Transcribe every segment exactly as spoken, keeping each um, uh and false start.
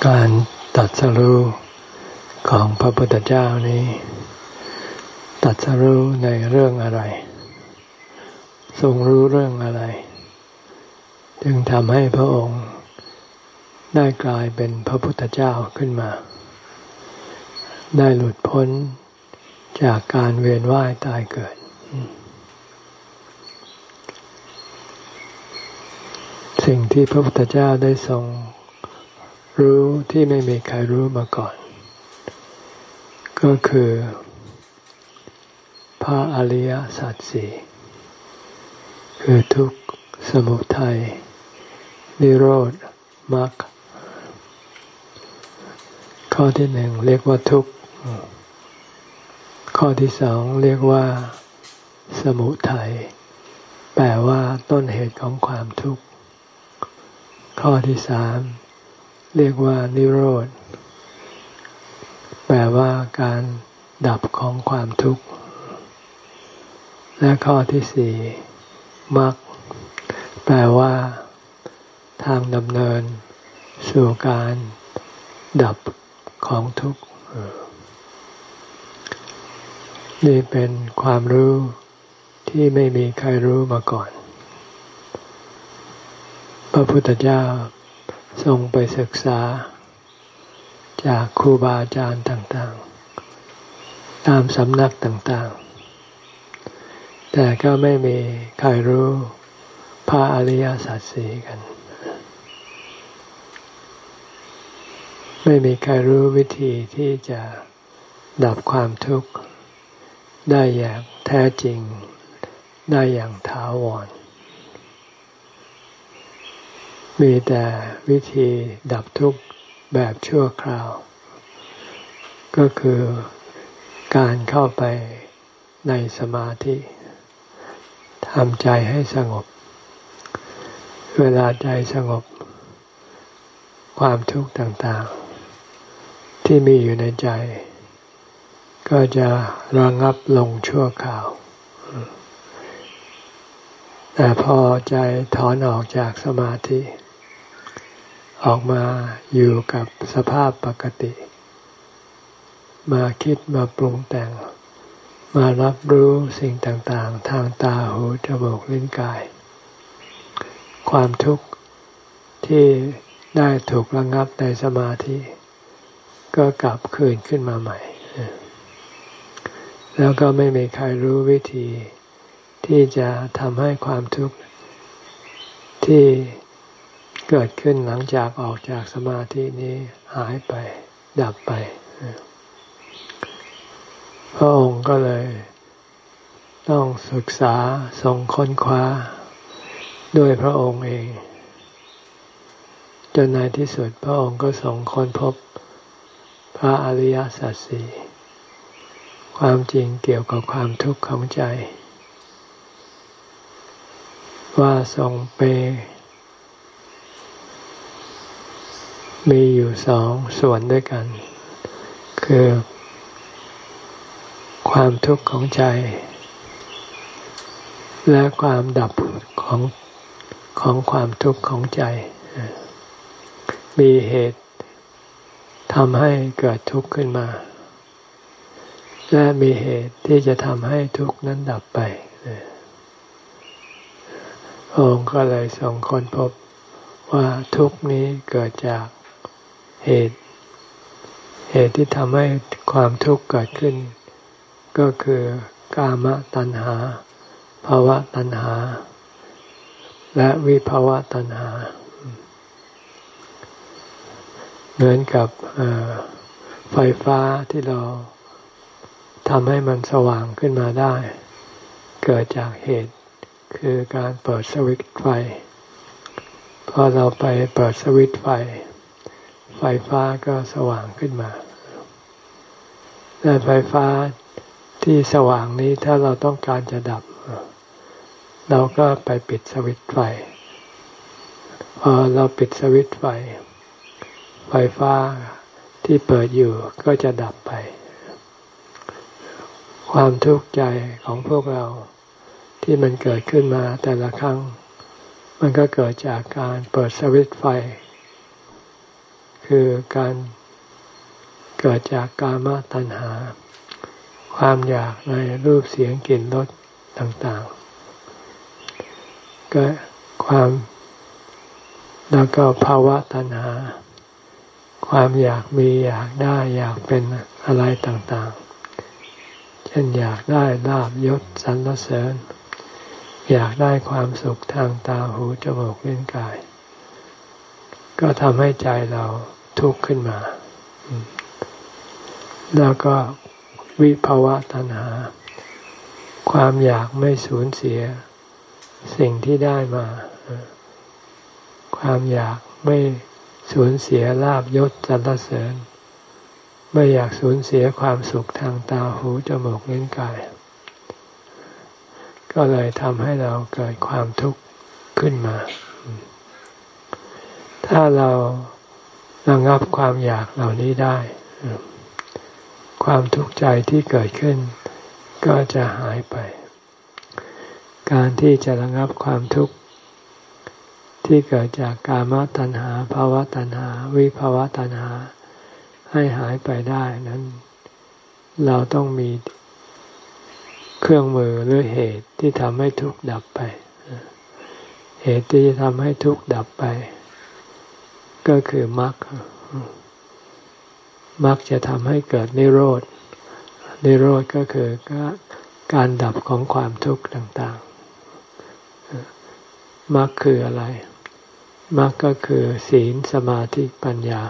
การตรัสรู้ของพระพุทธเจ้านี้ตรัสรู้ในเรื่องอะไรทรงรู้เรื่องอะไรจึงทำให้พระองค์ได้กลายเป็นพระพุทธเจ้าขึ้นมาได้หลุดพ้นจากการเวียนว่ายตายเกิดสิ่งที่พระพุทธเจ้าได้ทรงรู้ที่ไม่มีใครรู้มาก่อนก็คือพระอริยสัจสี่คือทุกข์สมุทัยนิโรธมรรคข้อที่หนึ่งเรียกว่าทุกข์ข้อที่สองเรียกว่าสมุทัยแปลว่าต้นเหตุของความทุกข์ข้อที่สามเรียกว่านิโรธแปลว่าการดับของความทุกข์และข้อที่สี่มรรคแปลว่าทางดำเนินสู่การดับของทุกข์นี่เป็นความรู้ที่ไม่มีใครรู้มาก่อนพระพุทธเจ้าทรงไปศึกษาจากครูบาอาจารย์ต่างๆตามสำนักต่างๆแต่ก็ไม่มีใครรู้พระอริยสัจสี่กันไม่มีใครรู้วิธีที่จะดับความทุกข์ได้อย่างแท้จริงได้อย่างถาวรมีแต่วิธีดับทุกข์แบบชั่วคราวก็คือการเข้าไปในสมาธิทำใจให้สงบเวลาใจสงบความทุกข์ต่างๆที่มีอยู่ในใจก็จะระงับลงชั่วคราวแต่พอใจถอนออกจากสมาธิออกมาอยู่กับสภาพปกติมาคิดมาปรุงแต่งมารับรู้สิ่งต่างๆทางตาหูจมูกลิ้นกายความทุกข์ที่ได้ถูกระงับในสมาธิก็กลับคืนขึ้นมาใหม่แล้วก็ไม่มีใครรู้วิธีที่จะทำให้ความทุกข์ที่เกิดขึ้นหลังจากออกจากสมาธินี้หายไปดับไปพระองค์ก็เลยต้องศึกษาทรงค้นคว้าด้วยพระองค์เองจนในที่สุดพระองค์ก็ทรงค้นพบพระอริยสัจสี่ความจริงเกี่ยวกับความทุกข์ของใจว่าทรงไปมีอยู่สองส่วนด้วยกันคือความทุกข์ของใจและความดับของของความทุกข์ของใจมีเหตุทำให้เกิดทุกข์ขึ้นมาและมีเหตุที่จะทำให้ทุกข์นั้นดับไปองค์ก็เลยทรงค้นพบว่าทุกข์นี้เกิดจากเหตุเหตุที่ทำให้ความทุกข์เกิดขึ้นก็คือกามตัณหาภวตัณหาและวิภวตัณหาเหมือนกับไฟฟ้าที่เราทำให้มันสว่างขึ้นมาได้เกิดจากเหตุคือการเปิดสวิตช์ไฟพอเราไปเปิดสวิตช์ไฟไฟฟ้าก็สว่างขึ้นมาแต่ไฟฟ้าที่สว่างนี้ถ้าเราต้องการจะดับเราก็ไปปิดสวิตช์ไฟพอเราปิดสวิตช์ไฟไฟฟ้าที่เปิดอยู่ก็จะดับไปความทุกข์ใจของพวกเราที่มันเกิดขึ้นมาแต่ละครั้งมันก็เกิดจากการเปิดสวิตช์ไฟคือการเกิดจากกามตัณหาความอยากในรูปเสียงกลิ่นรสต่างๆก็ความแล้วก็ภาวะตัณหาความอยากมีอยากได้อยากเป็นอะไรต่างๆเช่นอยากได้ลาภยศสรรเสริญอยากได้ความสุขทางตาหูจมูกลิ้นกายก็ทำให้ใจเราทุกข์ขึ้นมาแล้วก็วิภาวะตัณหาความอยากไม่สูญเสียสิ่งที่ได้มาความอยากไม่สูญเสียลาภยศสรรเสริญไม่อยากสูญเสียความสุขทางตาหูจมูกลิ้นกายก็เลยทำให้เราเกิดความทุกข์ขึ้นมาถ้าเราระงับความอยากเหล่านี้ได้ความทุกข์ใจที่เกิดขึ้นก็จะหายไปการที่จะระงับความทุกข์ที่เกิดจากกามตัณหาภาวะตัณหาวิภาวะตัณหาให้หายไปได้นั้นเราต้องมีเครื่องมือหรือเหตุที่ทำให้ทุกข์ดับไปเหตุที่จะทำให้ทุกข์ดับไปก็คือมรรคมรรคจะทำให้เกิดนิโรธนิโรธก็คือการดับของความทุกข์ต่างๆมรรคคืออะไรมรรคก็คือศีลสมาธิปัญญา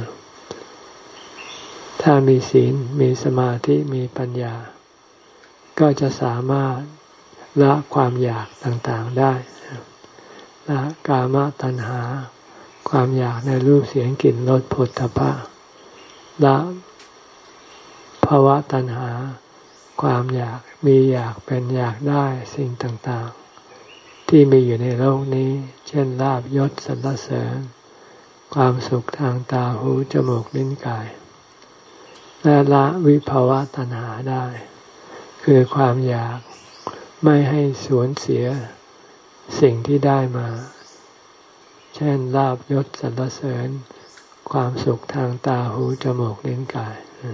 ถ้ามีศีลมีสมาธิมีปัญญาก็จะสามารถละความอยากต่างๆได้ละกามตัณหาความอยากในรูปเสียงกลิ่นรสโผฏฐัพพะละภาวะตัณหาความอยากมีอยากเป็นอยากได้สิ่งต่างๆที่มีอยู่ในโลกนี้เช่นลาภยศสรรเสริญความสุขทางตาหูจมูกลิ้นกายและละวิภาวะตัณหาได้คือความอยากไม่ให้สูญเสียสิ่งที่ได้มาเช่นลาภยศสรรเสริญความสุขทางตาหูจมูกลิ้นกาย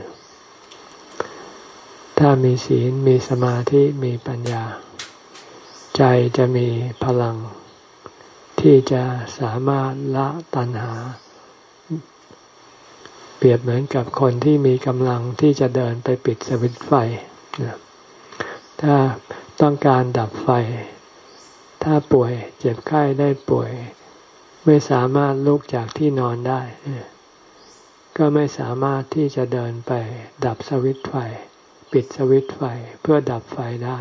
ถ้ามีศีลมีสมาธิมีปัญญาใจจะมีพลังที่จะสามารถละตัณหาเปรียบเหมือนกับคนที่มีกำลังที่จะเดินไปปิดสวิตช์ไฟถ้าต้องการดับไฟถ้าป่วยเจ็บไข้ได้ป่วยไม่สามารถลุกจากที่นอนได้ก็ไม่สามารถที่จะเดินไปดับสวิตช์ไฟปิดสวิตช์ไฟเพื่อดับไฟได้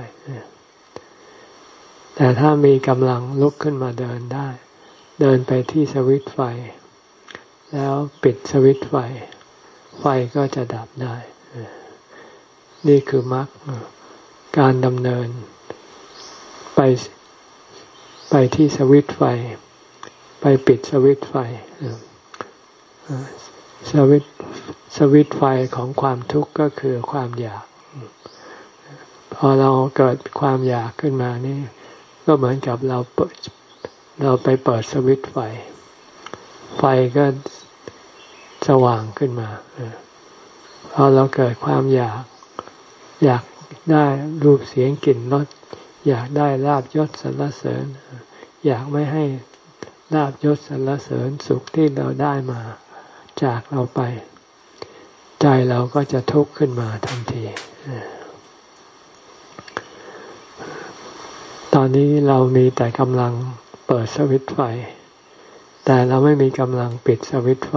แต่ถ้ามีกำลังลุกขึ้นมาเดินได้เดินไปที่สวิตช์ไฟแล้วปิดสวิตช์ไฟไฟก็จะดับได้นี่คือมรรคการดำเนินไปไปที่สวิตช์ไฟไปปิดสวิตช์ไฟสวิตช์สวิตช์ไฟของความทุกข์ก็คือความอยากพอเราเกิดความอยากขึ้นมานี่ก็เหมือนกับเราเปิดเราไปเปิดสวิตช์ไฟไฟก็สว่างขึ้นมาพอเราเกิดความอยากอยากได้รูปเสียงกลิ่นรสอยากได้ลาภยศสรรเสริญอยากไม่ให้ลาภยศสรรเสริญสุขที่เราได้มาจากเราไปใจเราก็จะทุกข์ขึ้นมาทันทีตอนนี้เรามีแต่กำลังเปิดสวิตช์ไฟแต่เราไม่มีกำลังปิดสวิตช์ไฟ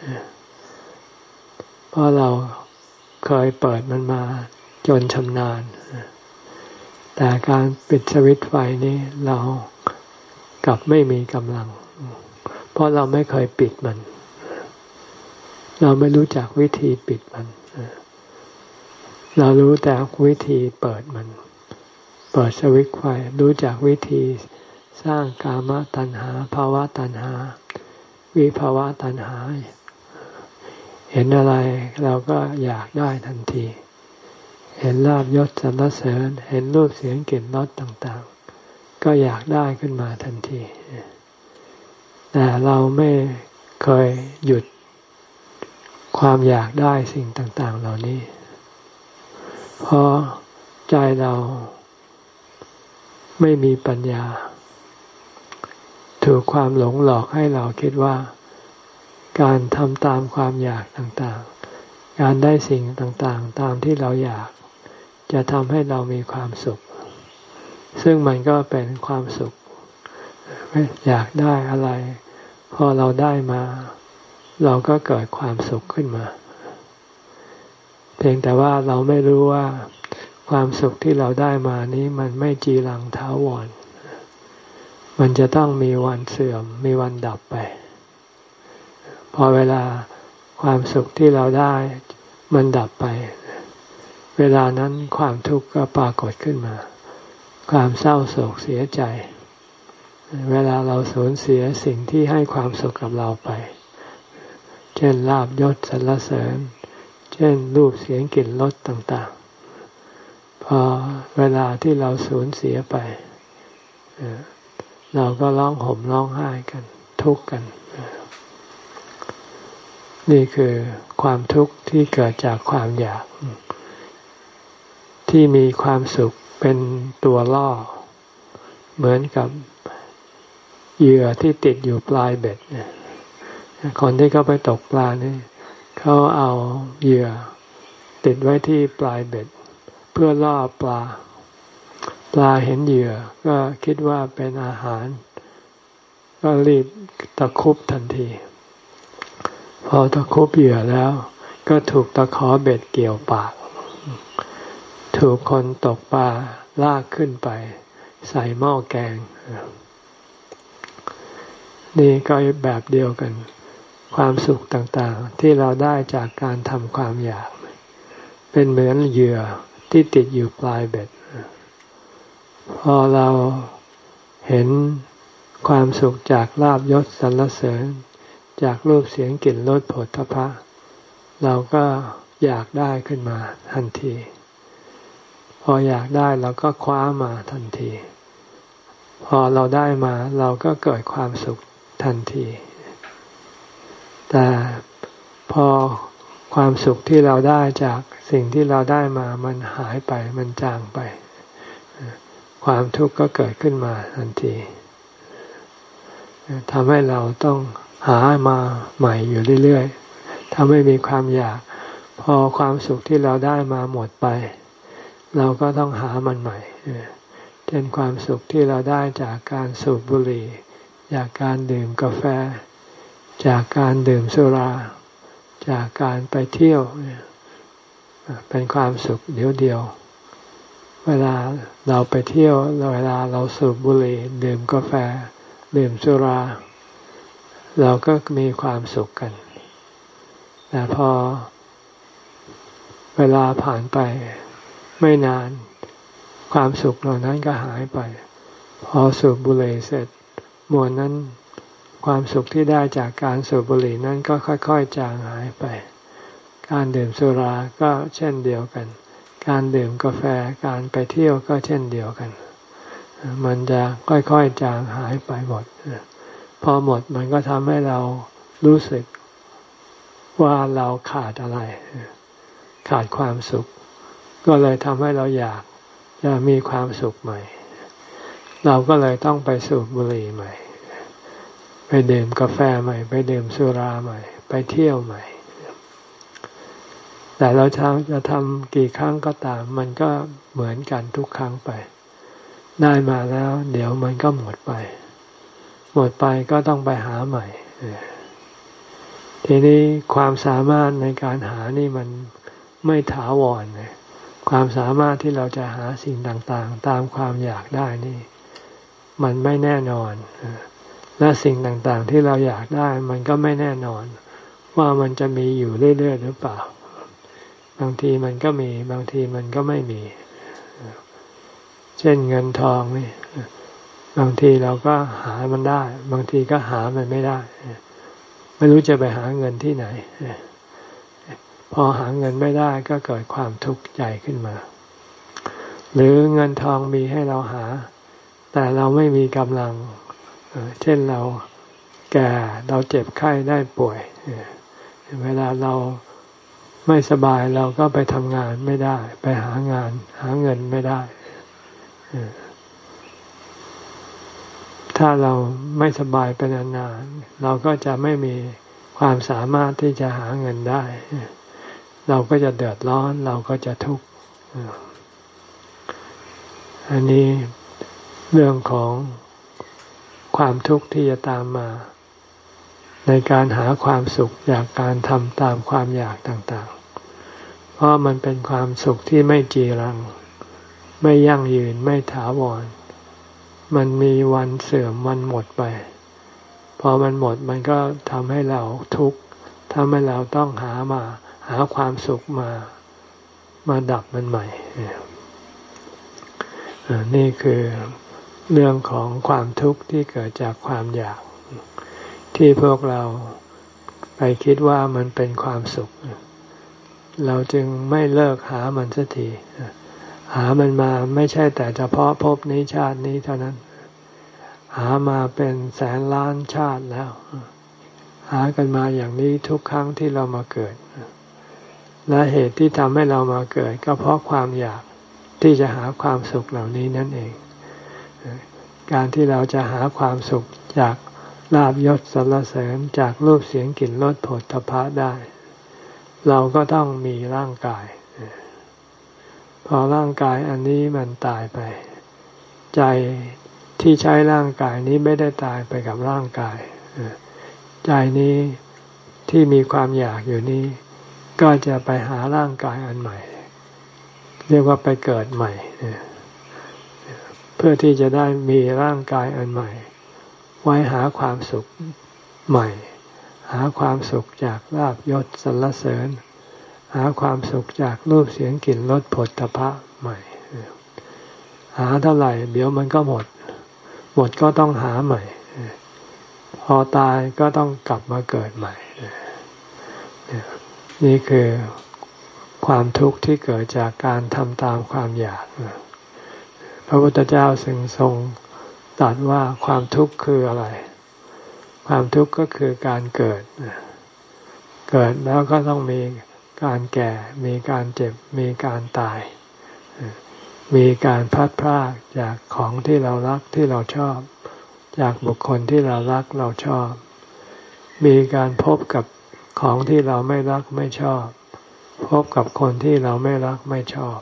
เพราะเราเคยเปิดมันมาจนชำนาญแต่การปิดสวิตช์ไฟนี้เรากลับไม่มีกำลังเพราะเราไม่เคยปิดมันเราไม่รู้จักวิธีปิดมันเรารู้แต่วิธีเปิดมันเปิดสวิตช์ไฟรู้จักวิธีสร้างกามตัณหาภาวะตัณหาวิภาวะตัณหาเห็นอะไรเราก็อยากได้ทันทีเห็นลาภยศสรรเสริญเห็นรูปเสียงกลิ่นรสต่างๆก็อยากได้ขึ้นมาทันทีแต่เราไม่เคยหยุดความอยากได้สิ่งต่างๆเหล่านี้เพราะใจเราไม่มีปัญญาถูกความหลงหลอกให้เราคิดว่าการทำตามความอยากต่างๆการได้สิ่งต่างๆตามที่เราอยากจะทำให้เรามีความสุขซึ่งมันก็เป็นความสุขอยากได้อะไรพอเราได้มาเราก็เกิดความสุขขึ้นมาเพียงแต่ว่าเราไม่รู้ว่าความสุขที่เราได้มานี้มันไม่จีรังถาวรมันจะต้องมีวันเสื่อมมีวันดับไปพอเวลาความสุขที่เราได้มันดับไปเวลานั้นความทุกข์ก็ปรากฏขึ้นมาความเศร้าโศกเสียใจเวลาเราสูญเสียสิ่งที่ให้ความสุขกับเราไปเช่นลาภยศสรรเสริญเช่นรูปเสียงกลิ่นรสต่างๆพอเวลาที่เราสูญเสียไปเราก็ร้องห่มร้องไห้กันทุกข์กันนี่คือความทุกข์ที่เกิดจากความอยากที่มีความสุขเป็นตัวล่อเหมือนกับเหยื่อที่ติดอยู่ปลายเบ็ดคนที่เขาไปตกปลานี่เขาเอาเหยื่อติดไว้ที่ปลายเบ็ดเพื่อล่อปลาปลาเห็นเหยื่อก็คิดว่าเป็นอาหารก็รีบตะครุบทันทีพอตะครุบเหยื่อแล้วก็ถูกตะขอเบ็ดเกี่ยวปากถูกคนตกปลาลากขึ้นไปใส่หม้อแกงนี่ก็แบบเดียวกันความสุขต่างๆที่เราได้จากการทำความอยากเป็นเหมือนเหยื่อที่ติดอยู่ปลายเบ็ดพอเราเห็นความสุขจากลาภยศสรรเสริญจากรูปเสียงกลิ่นรสโผฏฐัพพะเราก็อยากได้ขึ้นมาทันทีพออยากได้เราก็คว้ามาทันทีพอเราได้มาเราก็เกิดความสุขทันทีแต่พอความสุขที่เราได้จากสิ่งที่เราได้มามันหายไปมันจางไปความทุกข์ก็เกิดขึ้นมาทันทีทำให้เราต้องหามาใหม่อยู่เรื่อยๆถ้าไม่มีความอยากพอความสุขที่เราได้มาหมดไปเราก็ต้องหามันใหม่เช่นความสุขที่เราได้จากการสูบบุหรี่จากการดื่มกาแฟจากการดื่มสุราจากการไปเที่ยวเป็นความสุขเดียวเดียวเวลาเราไปเที่ยวเวลาเราสูบบุหรี่ดื่มกาแฟดื่มสุราเราก็มีความสุขกันแต่พอเวลาผ่านไปไม่นานความสุขเหล่านั้นก็หายไปพอสูบบุหรี่เสร็จมวลนั้นความสุขที่ได้จากการสูบบุหรี่นั้นก็ค่อยๆจางหายไปการดื่มสุราก็เช่นเดียวกันการดื่มกาแฟการไปเที่ยวก็เช่นเดียวกันมันจะค่อยๆจางหายไปหมดพอหมดมันก็ทำให้เรารู้สึกว่าเราขาดอะไรขาดความสุขก็เลยทำให้เราอยากจะมีความสุขใหม่เราก็เลยต้องไปสูบบุหรี่ใหม่ไปดื่มกาแฟใหม่ไปดื่มสุราใหม่ไปเที่ยวใหม่แต่เราจะทำกี่ครั้งก็ตามมันก็เหมือนกันทุกครั้งไปได้มาแล้วเดี๋ยวมันก็หมดไปหมดไปก็ต้องไปหาใหม่ทีนี้ความสามารถในการหานี่มันไม่ถาวรเลยความสามารถที่เราจะหาสิ่งต่างๆตามความอยากได้นี่มันไม่แน่นอนและสิ่งต่างๆที่เราอยากได้มันก็ไม่แน่นอนว่ามันจะมีอยู่เรื่อยๆหรือเปล่าบางทีมันก็มีบางทีมันก็ไม่มีเช่นเงินทองนี่บางทีเราก็หามันได้บางทีก็หามันไม่ได้ไม่รู้จะไปหาเงินที่ไหนพอหาเงินไม่ได้ก็เกิดความทุกข์ใจขึ้นมาหรือเงินทองมีให้เราหาแต่เราไม่มีกำลังเช่นเราแก่เราเจ็บไข้ได้ป่วยเวลาเราไม่สบายเราก็ไปทำงานไม่ได้ไปหางานหาเงินไม่ได้ถ้าเราไม่สบายเป็นนานๆเราก็จะไม่มีความสามารถที่จะหาเงินได้เราก็จะเดือดร้อนเราก็จะทุกข์อันนี้เรื่องของความทุกข์ที่จะตามมาในการหาความสุขจากการทำตามความอยากต่างๆเพราะมันเป็นความสุขที่ไม่จีรังไม่ยั่งยืนไม่ถาวรมันมีวันเสื่อมวันหมดไปพอมันหมดมันก็ทำให้เราทุกข์ทำให้เราต้องหามาหาความสุขมามาดับมันใหม่นี่คือเรื่องของความทุกข์ที่เกิดจากความอยากที่พวกเราไปคิดว่ามันเป็นความสุขเราจึงไม่เลิกหามันสักทีหามันมาไม่ใช่แต่เฉพาะภพนี้ชาตินี้เท่านั้นหามาเป็นแสนล้านชาติแล้วหากันมาอย่างนี้ทุกครั้งที่เรามาเกิดและเหตุที่ทำให้เรามาเกิดก็เพราะความอยากที่จะหาความสุขเหล่านี้นั่นเองการที่เราจะหาความสุขจากลาภยศสรรเสริญจากรูปเสียงกลิ่นรสโผฏฐัพพะได้เราก็ต้องมีร่างกายพอร่างกายอันนี้มันตายไปใจที่ใช้ร่างกายนี้ไม่ได้ตายไปกับร่างกายใจนี้ที่มีความอยากอยู่นี้ก็จะไปหาร่างกายอันใหม่เรียกว่าไปเกิดใหม่เพื่อที่จะได้มีร่างกายอันใหม่ไว้หาความสุขใหม่หาความสุขจากลาภยศสรรเสริญหาความสุขจากรูปเสียงกลิ่นรสโผฏฐัพพะใหม่หาเท่าไหร่เดี๋ยวมันก็หมดหมดก็ต้องหาใหม่พอตายก็ต้องกลับมาเกิดใหม่นี่คือความทุกข์ที่เกิดจากการทำตามความอยากพระพุทธเจ้าทรงทรงตรัสว่าความทุกข์คืออะไรความทุกข์ก็คือการเกิดเกิดแล้วก็ต้องมีการแก่มีการเจ็บมีการตายมีการพลัดพรากจากของที่เรารักที่เราชอบจากบุคคลที่เรารักเราชอบมีการพบกับของที่เราไม่รักไม่ชอบพบกับคนที่เราไม่รักไม่ชอบ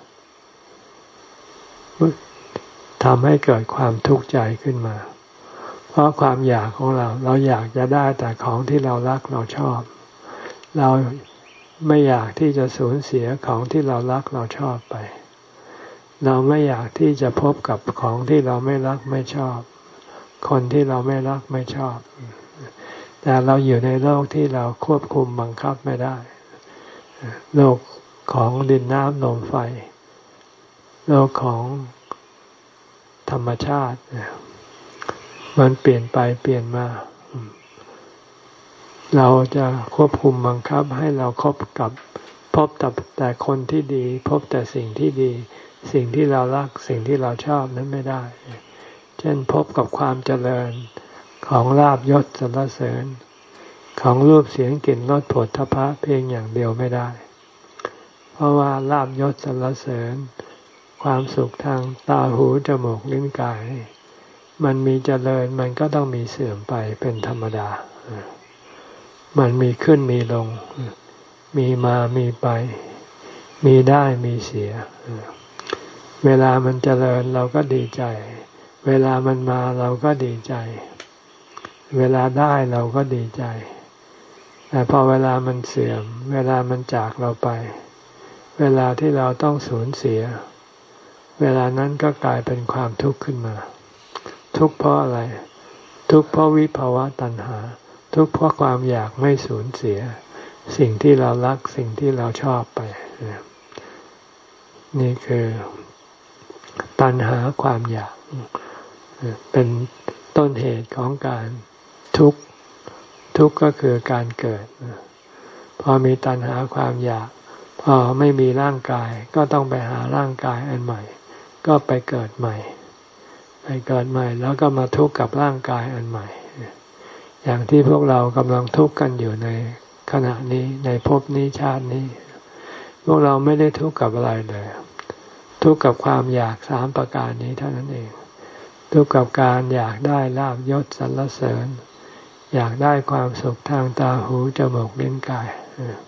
ทำให้เกิดความทุกข์ใจขึ้นมาเพราะความอยากของเราเราอยากจะได้แต่ของที่เรารักเราชอบเราไม่อยากที่จะสูญเสียของที่เรารักเราชอบไปเราไม่อยากที่จะพบกับของที่เราไม่รักไม่ชอบคนที่เราไม่รักไม่ชอบแต่เราอยู่ในโลกที่เราควบคุมบังคับไม่ได้โลกของดินน้ำลมไฟโลกของธรรมชาติมันเปลี่ยนไปเปลี่ยนมาเราจะควบคุมบังคับให้เราคบกับพบแต่คนที่ดีพบแต่สิ่งที่ดีสิ่งที่เรารักสิ่งที่เราชอบนั้นไม่ได้เช่นพบกับความเจริญของลาภยศสรรเสริญของรูปเสียงกลิ่นรสโผฏฐัพพะเพียงอย่างเดียวไม่ได้เพราะว่าลาภยศสรรเสริญความสุขทางตาหูจมูกลิ้นกายมันมีเจริญมันก็ต้องมีเสื่อมไปเป็นธรรมดามันมีขึ้นมีลงมีมามีไปมีได้มีเสียเวลามันเจริญเราก็ดีใจเวลามันมาเราก็ดีใจเวลาได้เราก็ดีใจแต่พอเวลามันเสื่อมเวลามันจากเราไปเวลาที่เราต้องสูญเสียเวลานั้นก็กลายเป็นความทุกข์ขึ้นมาทุกข์เพราะอะไรทุกข์เพราะวิภาวะตัณหาทุกข์เพราะความอยากไม่สูญเสียสิ่งที่เรารักสิ่งที่เราชอบไปนี่คือตัณหาความอยากเป็นต้นเหตุของการทุกข์ทุกข์ก็คือการเกิดพอมีตัณหาความอยากพอไม่มีร่างกายก็ต้องไปหาร่างกายอันใหม่ก็ไปเกิดใหม่ไปเกิดใหม่แล้วก็มาทุกข์กับร่างกายอันใหม่อย่างที่พวกเรากำลังทุกข์กันอยู่ในขณะนี้ในภพนี้ชาตินี้พวกเราไม่ได้ทุกข์กับอะไรเลยทุกข์กับความอยากสามประการนี้เท่านั้นเองทุกข์กับการอยากได้ลาภยศสรรเสริญอยากได้ความสุขทางตาหูจมูกลิ้นกาย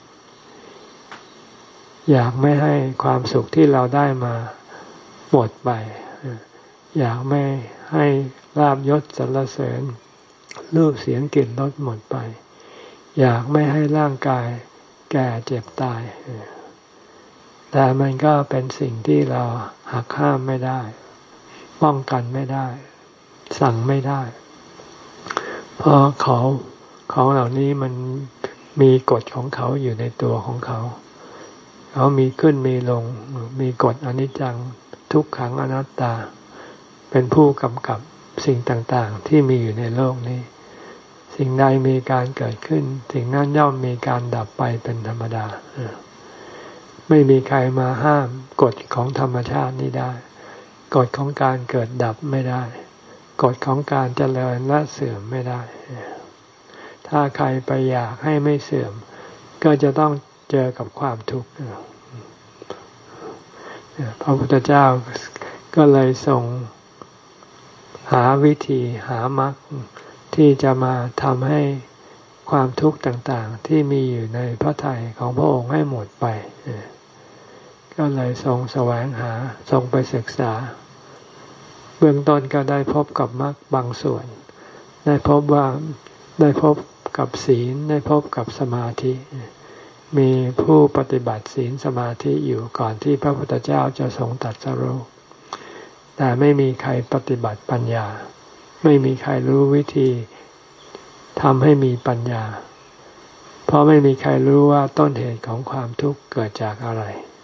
อยากไม่ให้ความสุขที่เราได้มาหมดไปอยากไม่ให้ลาภยศสรรเสริญรูปเสียงกลิ่นรสหมดไปอยากไม่ให้ร่างกายแก่เจ็บตายแต่มันก็เป็นสิ่งที่เราหักห้ามไม่ได้ป้องกันไม่ได้สั่งไม่ได้เพราะเขาเขาเหล่านี้มันมีกฎของเขาอยู่ในตัวของเขาเขามีขึ้นมีลงมีกฎอนิจจังทุกขังอนัตตาเป็นผู้กำกับสิ่งต่างๆที่มีอยู่ในโลกนี้สิ่งใดมีการเกิดขึ้นสิ่งนั้นย่อมมีการดับไปเป็นธรรมดาไม่มีใครมาห้ามกฎของธรรมชาตินี้ได้กฎของการเกิดดับไม่ได้กฎของการเจริญและเสื่อมไม่ได้ถ้าใครไปอยากให้ไม่เสื่อมก็จะต้องเจอกับความทุกข์พระพุทธเจ้าก็เลยทรงหาวิธีหามรรคที่จะมาทำให้ความทุกข์ต่างๆที่มีอยู่ในพระทัยของพระองค์ให้หมดไปก็เลยทรงแสวงหาทรงไปศึกษาเบื้องต้นก็ได้พบกับมรรคบางส่วนได้พบว่าได้พบกับศีลได้พบกับสมาธิมีผู้ปฏิบัติศีลสมาธิอยู่ก่อนที่พระพุทธเจ้าจะทรงตรัสรู้แต่ไม่มีใครปฏิบัติปัญญาไม่มีใครรู้วิธีทำให้มีปัญญาเพราะไม่มีใครรู้ว่าต้นเหตุของความทุกข์เกิดจากอะไร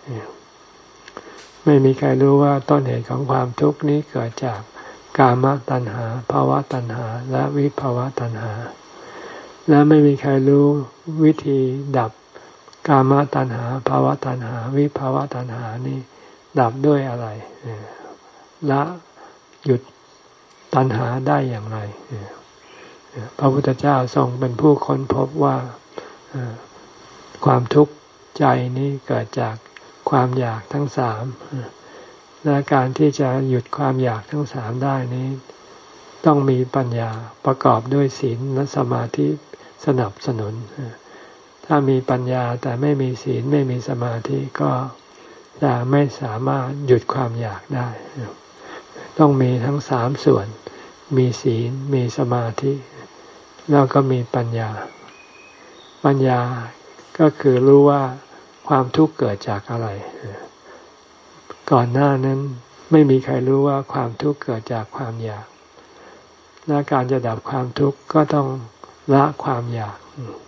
ไม่มีใครรู้ว่าต้นเหตุของความทุกข์นี้เกิดจากกามตัณหาภวตัณหาและวิภวตัณหาและไม่มีใครรู้วิธีดับกามตัณหาภวตัณหาวิภวตัณหานี้ดับด้วยอะไรละหยุดตัณหาได้อย่างไรพระพุทธเจ้าทรงเป็นผู้ค้นพบว่าความทุกข์ใจนี้เกิดจากความอยากทั้งสามและการที่จะหยุดความอยากทั้งสามได้นี้ต้องมีปัญญาประกอบด้วยศีลและสมาธิสนับสนุนถ้ามีปัญญาแต่ไม่มีศีลไม่มีสมาธิก็จะไม่สามารถหยุดความอยากได้ต้องมีทั้งสามส่วนมีศีลมีสมาธิแล้วก็มีปัญญาปัญญาก็คือรู้ว่าความทุกข์เกิดจากอะไรก่อนหน้านั้นไม่มีใครรู้ว่าความทุกข์เกิดจากความอยากและการจะดับความทุกข์ก็ต้องละความอยาก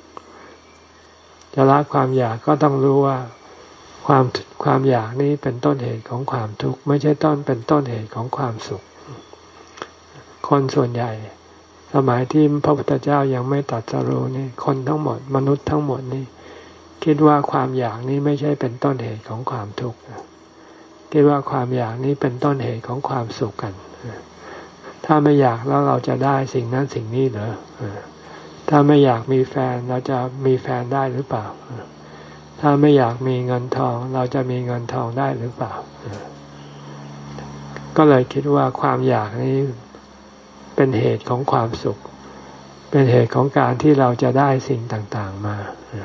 จะละความอยากก็ต้องรู้ว่าความความอยากนี้เป็นต้นเหตุของความทุกข์ไม่ใช่ต้นเป็นต้นเหตุของความสุขคนส่วนใหญ่สมัยที่พระพุทธเจ้ายังไม่ตรัสรู้นี่คนทั้งหมดมนุษย์ทั้งหมดนี่คิดว่าความอยากนี้ไม่ใช่เป็นต้นเหตุของความทุกข์คิดว่าความอยากนี้เป็นต้นเหตุของความสุขกันถ้าไม่อยากแล้วเราจะได้สิ่งนั้นสิ่งนี้เหรอถ้าไม่อยากมีแฟนเราจะมีแฟนได้หรือเปล่าถ้าไม่อยากมีเงินทองเราจะมีเงินทองได้หรือเปล่าก็เลยคิดว่าความอยากนี้เป็นเหตุของความสุขเป็นเหตุของการที่เราจะได้สิ่งต่างๆมา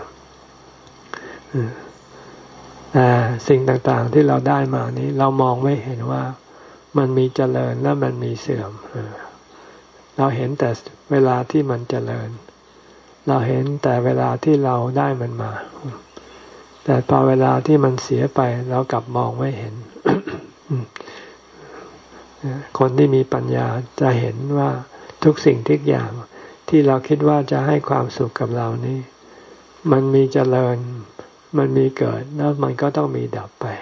แต่สิ่งต่างๆที่เราได้มานี้เรามองไม่เห็นว่ามันมีเจริญและมันมีเสื่อมเราเห็นแต่เวลาที่มันเจริญเราเห็นแต่เวลาที่เราได้มันมาแต่พอเวลาที่มันเสียไปเรากลับมองไม่เห็น คนที่มีปัญญาจะเห็นว่าทุกสิ่งทุกอย่างที่เราคิดว่าจะให้ความสุขกับเรานี้มันมีเจริญมันมีเกิดแล้วมันก็ต้องมีดับไป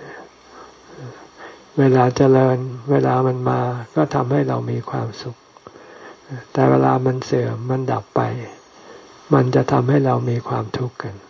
เวลาเจริญเวลามันมาก็ทำให้เรามีความสุขแต่เวลามันเสื่อมมันดับไปมันจะทำให้เรามีความทุกข์กัน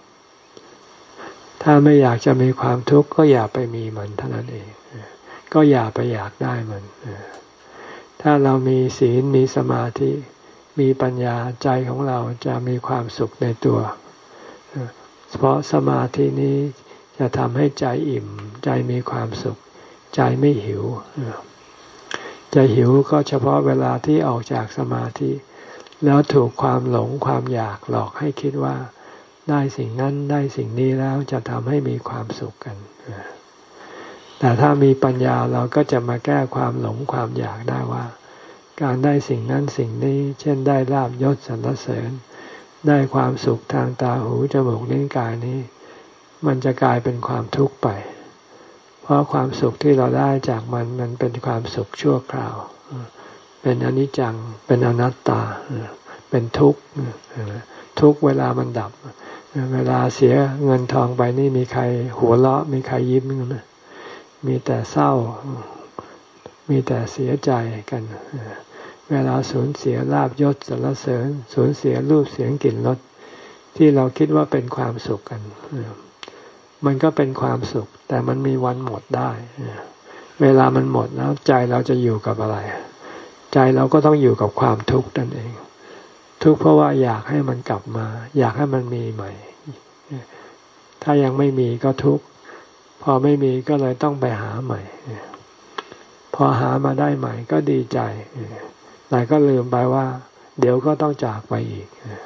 ถ้าไม่อยากจะมีความทุกข์ก็อย่าไปมีมันเท่านั้นเองก็อย่าไปอยากได้มันถ้าเรามีศีลมีสมาธิมีปัญญาใจของเราจะมีความสุขในตัวเพราะสมาธินี้จะทำให้ใจอิ่มใจมีความสุขใจไม่หิวจะหิวก็เฉพาะเวลาที่ออกจากสมาธิแล้วถูกความหลงความอยากหลอกให้คิดว่าได้สิ่งนั้นได้สิ่งนี้แล้วจะทำให้มีความสุขกันแต่ถ้ามีปัญญาเราก็จะมาแก้ความหลงความอยากได้ว่าการได้สิ่งนั้นสิ่งนี้เช่นได้ลาภยศสรรเสริญได้ความสุขทางตาหูจมูกลิ้นกายนี้มันจะกลายเป็นความทุกข์ไปเพราะความสุขที่เราได้จากมันมันเป็นความสุขชั่วคราวเป็นอนิจจังเป็นอนัตตาเป็นทุกข์ทุกข์เวลามันดับเวลาเสียเงินทองไปนี่มีใครหัวเราะมีใครยิ้มไหมมีแต่เศร้ามีแต่เสียใจกันเวลาสูญเสียลาภยศสรรเสริญสูญเสียรูปเสียงกลิ่นรสที่เราคิดว่าเป็นความสุขกันมันก็เป็นความสุขแต่มันมีวันหมดได้เวลามันหมดแล้วใจเราจะอยู่กับอะไรใจเราก็ต้องอยู่กับความทุกข์นั่นเองทุกข์เพราะว่าอยากให้มันกลับมาอยากให้มันมีใหม่ถ้ายังไม่มีก็ทุกข์พอไม่มีก็เลยต้องไปหาใหม่พอหามาได้ใหม่ก็ดีใจแต่ก็ลืมไปว่าเดี๋ยวก็ต้องจากไปอีก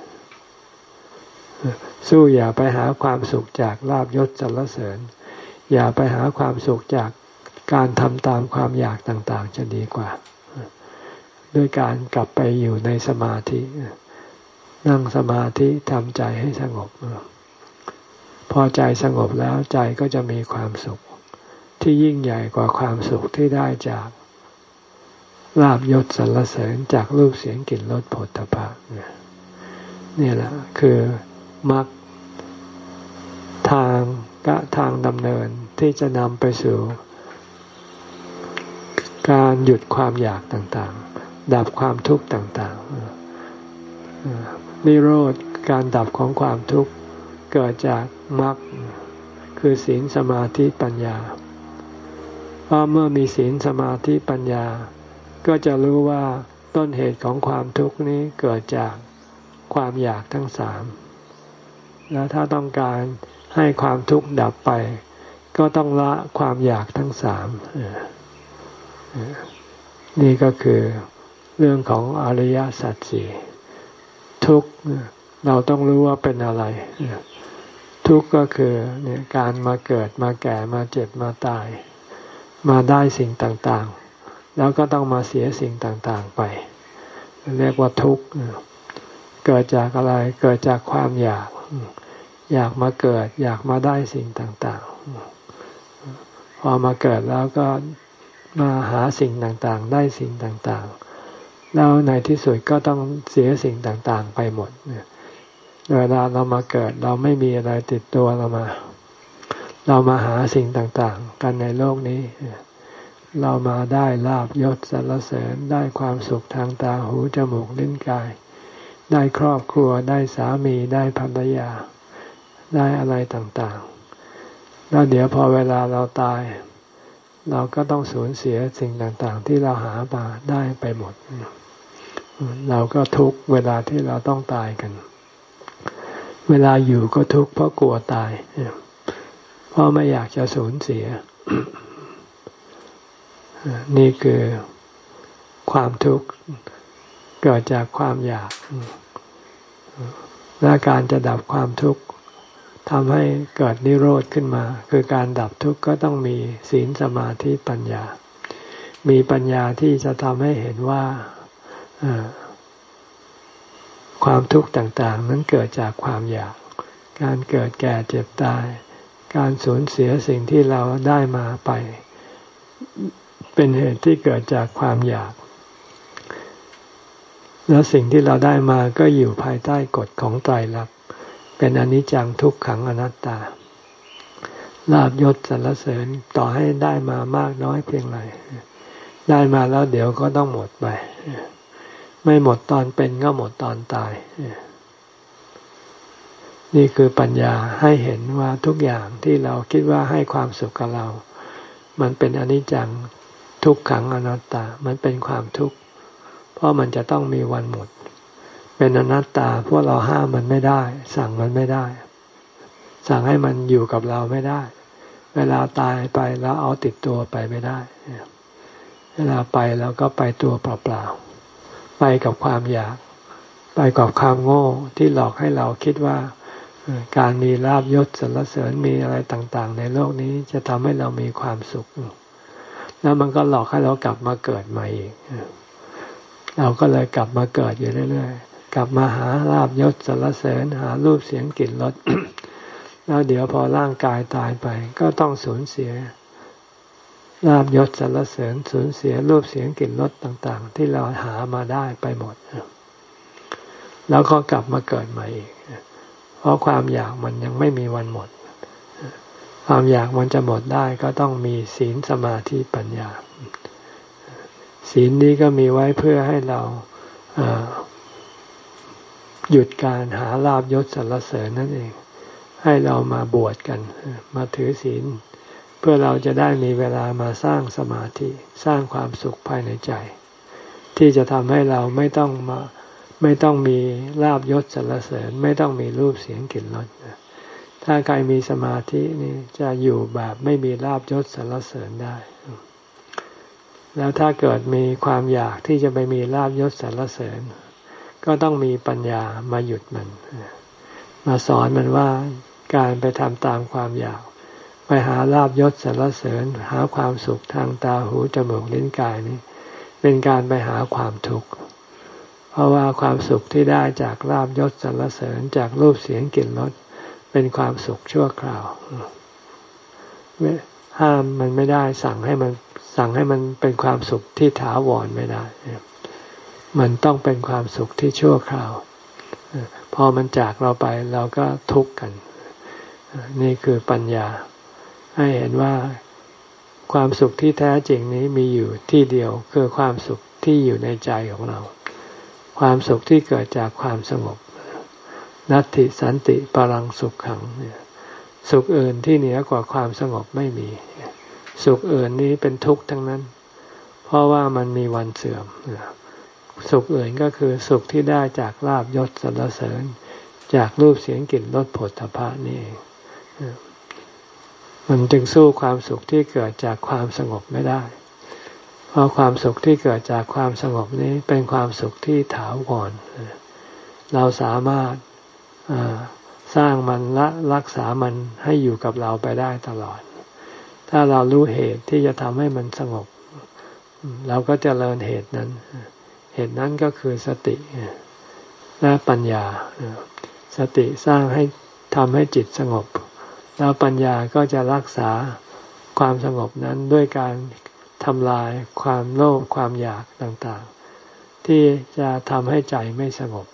สู้อย่าไปหาความสุขจากลาภยศสรรเสริญอย่าไปหาความสุขจากการทำตามความอยากต่างๆจะดีกว่าด้วยการกลับไปอยู่ในสมาธินั่งสมาธิทำใจให้สงบพอใจสงบแล้วใจก็จะมีความสุขที่ยิ่งใหญ่กว่าความสุขที่ได้จากลาภยศสรรเสริญจากรูปเสียงกลิ่นรสโผฏฐัพพะนี่แหละคือมรรคทางกะทางดำเนินที่จะนำไปสู่การหยุดความอยากต่างๆดับความทุกข์ต่างๆนิโรธการดับของความทุกข์เกิดจากมรรคคือศีลสมาธิปัญญาเพราะเมื่อมีศีลสมาธิปัญญาก็จะรู้ว่าต้นเหตุของความทุกข์นี้เกิดจากความอยากทั้งสามแล้วถ้าต้องการให้ความทุกข์ดับไปก็ต้องละความอยากทั้งสามนี่ก็คือเรื่องของอริยสัจสี่ทุกข์เราต้องรู้ว่าเป็นอะไรทุกข์ก็คือเนี่ยการมาเกิดมาแก่มาเจ็บมาตายมาได้สิ่งต่างๆแล้วก็ต้องมาเสียสิ่งต่างๆไปเรียกว่าทุกข์เกิดจากอะไรเกิดจากความอยากอยากมาเกิดอยากมาได้สิ่งต่างๆพอมาเกิดแล้วก็มาหาสิ่งต่างๆได้สิ่งต่างๆแล้วในที่สุดก็ต้องเสียสิ่งต่างๆไปหมดเวลาเรามาเกิดเราไม่มีอะไรติดตัวเรามาเรามาหาสิ่งต่างๆกันในโลกนี้เรามาได้ลาภยศสรรเสริญได้ความสุขทางตาหูจมูกลิ้นกายได้ครอบครัวได้สามีได้ภรรยาได้อะไรต่างๆแล้วเดี๋ยวพอเวลาเราตายเราก็ต้องสูญเสียสิ่งต่างๆที่เราหามาได้ไปหมดเราก็ทุกข์เวลาที่เราต้องตายกันเวลาอยู่ก็ทุกข์เพราะกลัวตายเพราะไม่อยากจะสูญเสียนี่คือความทุกข์เกิดจากความอยากและการจะดับความทุกข์ทำให้เกิดนิโรธขึ้นมาคือการดับทุกข์ก็ต้องมีศีลสมาธิปัญญามีปัญญาที่จะทำให้เห็นว่าความทุกข์ต่างๆนั้นเกิดจากความอยากการเกิดแก่เจ็บตายการสูญเสียสิ่งที่เราได้มาไปเป็นเหตุที่เกิดจากความอยากแล้วสิ่งที่เราได้มาก็อยู่ภายใต้กฎของไตรลักษณ์เป็นอนิจจังทุกขังอนัตตาลาภยศสรรเสริญต่อให้ได้มามากน้อยเพียงไรได้มาแล้วเดี๋ยวก็ต้องหมดไปไม่หมดตอนเป็นก็หมดตอนตายนี่คือปัญญาให้เห็นว่าทุกอย่างที่เราคิดว่าให้ความสุขกับเรามันเป็นอนิจจังทุกขังอนัตตามันเป็นความทุกข์เพราะมันจะต้องมีวันหมดเป็นอนัตตาพวกเราห้ามมันไม่ได้สั่งมันไม่ได้สั่งให้มันอยู่กับเราไม่ได้เวลาตายไปแล้วเอาติดตัวไปไม่ได้เวลาไปเราก็ไปตัวเปล่าๆไปกับความอยากไปกับความโง่ที่หลอกให้เราคิดว่าการมีลาภยศสรรเสริญมีอะไรต่างๆในโลกนี้จะทำให้เรามีความสุขแล้วมันก็หลอกให้เรากลับมาเกิดใหม่อีกเราก็เลยกลับมาเกิดอยู่เรื่อยๆกลับมาหาลาภยศสรรเสริญหารูปเสียงกลิ่นรส แล้วเดี๋ยวพอร่างกายตายไปก็ต้องสูญเสียลาภยศสรรเสริญสูญเสียรูปเสียงกลิ่นรสต่างๆที่เราหามาได้ไปหมดแล้วก็กลับมาเกิดใหม่อีกเพราะความอยากมันยังไม่มีวันหมดความอยากมันจะหมดได้ก็ต้องมีศีลสมาธิปัญญาศีลนี้ก็มีไว้เพื่อให้เราหยุดการหาลาภยศสรรเสริญนั่นเองให้เรามาบวชกันมาถือศีลเพื่อเราจะได้มีเวลามาสร้างสมาธิสร้างความสุขภายในใจที่จะทำให้เราไม่ต้องมาไม่ต้องมีลาภยศสรรเสริญไม่ต้องมีรูปเสียงกลิ่นรสถ้าใครมีสมาธินี่จะอยู่แบบไม่มีลาภยศสรรเสริญได้แล้วถ้าเกิดมีความอยากที่จะไปมีลาภยศสรรเสริญก็ต้องมีปัญญามาหยุดมันมาสอนมันว่าการไปทำตามความอยากไปหาลาภยศสรรเสริญหาความสุขทางตาหูจมูกลิ้นกายนี้เป็นการไปหาความทุกข์เพราะว่าความสุขที่ได้จากลาภยศสรรเสริญจากรูปเสียงกลิ่นรสเป็นความสุขชั่วคราวห้ามมันไม่ได้สั่งให้มันสั่งให้มันเป็นความสุขที่ถาวรไม่ได้มันต้องเป็นความสุขที่ชั่วคราวพอมันจากเราไปเราก็ทุกข์กันนี่คือปัญญาให้เห็นว่าความสุขที่แท้จริงนี้มีอยู่ที่เดียวคือความสุขที่อยู่ในใจของเราความสุขที่เกิดจากความสงบนัตติสันติปรังสุขขังสุขอื่นที่เหนือกว่าความสงบไม่มีสุขอื่นนี้เป็นทุกข์ทั้งนั้นเพราะว่ามันมีวันเสื่อมสุขอื่นก็คือสุขที่ได้จากลาภยศสรรเสริญจากรูปเสียงกลิ่นรสโผฏฐัพพะนี่เองมันจึงสู้ความสุขที่เกิดจากความสงบไม่ได้เพราะความสุขที่เกิดจากความสงบนี้เป็นความสุขที่ถาวรเราสามารถสร้างมันและรักษามันให้อยู่กับเราไปได้ตลอดถ้าเรารู้เหตุที่จะทำให้มันสงบเราก็เจริญเหตุนั้นเหตุนั้นก็คือสติและปัญญาสติสร้างให้ทำให้จิตสงบแล้วปัญญาก็จะรักษาความสงบนั้นด้วยการทำลายความโลภความอยากต่างๆที่จะทำให้ใจไม่สงบ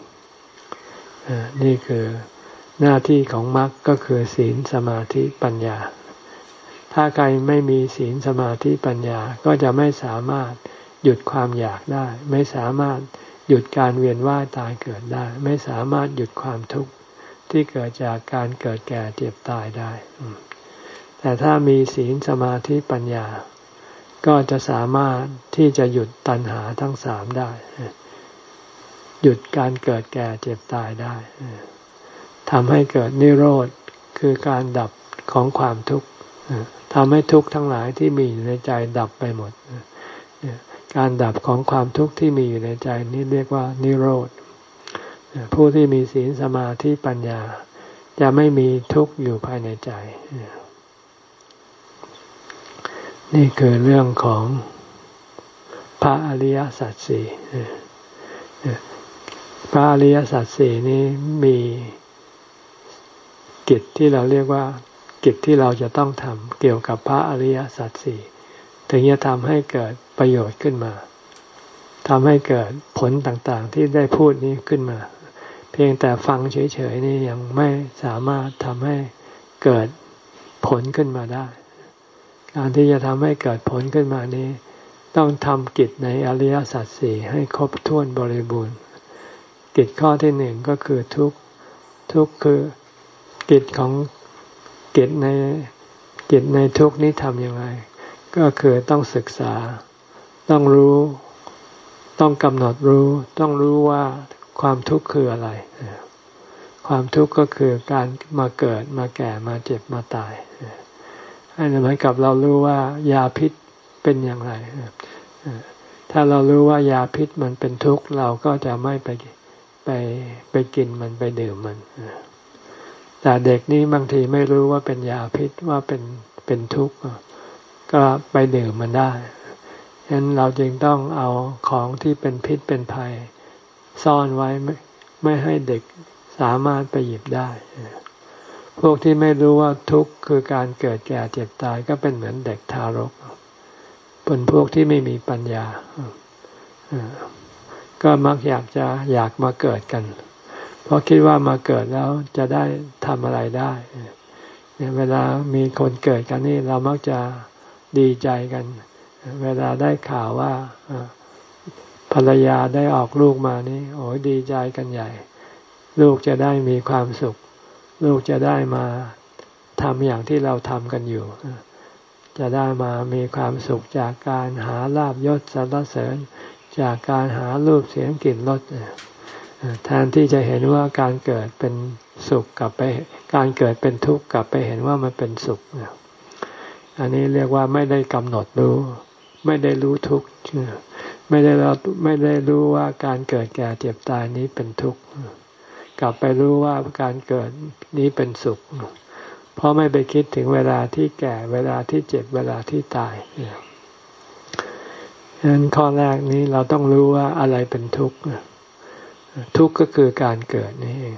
นี่คือหน้าที่ของมรรคก็คือศีลสมาธิปัญญาถ้าใครไม่มีศีลสมาธิปัญญาก็จะไม่สามารถหยุดความอยากได้ไม่สามารถหยุดการเวียนว่ายตายเกิดได้ไม่สามารถหยุดความทุกข์ที่เกิดจากการเกิดแก่เจ็บตายได้แต่ถ้ามีศีลสมาธิปัญญาก็จะสามารถที่จะหยุดตัณหาทั้งสามได้หยุดการเกิดแก่เจ็บตายได้ทำให้เกิดนิโรธคือการดับของความทุกข์ทำให้ทุกข์ทั้งหลายที่มีอยู่ในใจดับไปหมดการดับของความทุกข์ที่มีอยู่ในใจนี้เรียกว่านิโรธผู้ที่มีศีลสมาธิปัญญาจะไม่มีทุกข์อยู่ภายในใจนี่คือเรื่องของพระอริยสัจสี่พระอริยสัจสี่นี้มีกิจที่เราเรียกว่ากิจที่เราจะต้องทำเกี่ยวกับพระอริยสัจสี่ถึงจะทำให้เกิดประโยชน์ขึ้นมาทำให้เกิดผลต่างๆที่ได้พูดนี้ขึ้นมาเพียงแต่ฟังเฉยๆนี่ยังไม่สามารถทำให้เกิดผลขึ้นมาได้การที่จะทำให้เกิดผลขึ้นมานี้ต้องทำกิจในอริยสัจสี่ให้ครบถ้วนบริบูรณ์กิจข้อที่หนึ่งก็คือทุกข์ทุกข์คือกิจของกิจในกิจในทุกข์นี้ทำยังไงก็คือต้องศึกษาต้องรู้ต้องกำหนดรู้ต้องรู้ว่าความทุกข์คืออะไรความทุกข์ก็คือการมาเกิดมาแก่มาเจ็บมาตายให้เหมือนกับเรารู้ว่ายาพิษเป็นอย่างไรถ้าเรารู้ว่ายาพิษมันเป็นทุกข์เราก็จะไม่ไปไปไปกินมันไปดื่มมันแต่เด็กนี่บางทีไม่รู้ว่าเป็นยาพิษว่าเป็นเป็นทุกข์ก็ไปดื่มมันได้ฉะนั้นเราจึงต้องเอาของที่เป็นพิษเป็นภัยซ่อนไว้ไม่ไม่ให้เด็กสามารถไปหยิบได้พวกที่ไม่รู้ว่าทุกข์คือการเกิดแก่เจ็บตายก็เป็นเหมือนเด็กทารกเป็นพวกที่ไม่มีปัญญาก็มักอยากจะอยากมาเกิดกันเพราะคิดว่ามาเกิดแล้วจะได้ทำอะไรได้เนี่ยเวลามีคนเกิดกันนี่เรามักจะดีใจกันเวลาได้ข่าวว่าภรรยาได้ออกลูกมานี่โอ้ยดีใจกันใหญ่ลูกจะได้มีความสุขลูกจะได้มาทำอย่างที่เราทำกันอยู่จะได้มามีความสุขจากการหาลาภยศสรรเสริญจากการหารูปเสียงกลิ่นรสแทนที่จะเห็นว่าการเกิดเป็นสุขกลับไปการเกิดเป็นทุกข์กลับไปเห็นว่ามันเป็นสุขอันนี้เรียกว่าไม่ได้กำหนดรู้ไม่ได้รู้ทุกข์ไม่ได้เราไม่ได้รู้ว่าการเกิดแก่เจ็บตายนี้เป็นทุกข์กลับไปรู้ว่าการเกิดนี้เป็นสุขเพราะไม่ไปคิดถึงเวลาที่แก่เวลาที่เจ็บเวลาที่ตายฉะนั้นข้อแรกนี้เราต้องรู้ว่าอะไรเป็นทุกข์ทุกข์ก็คือการเกิดนี่เอง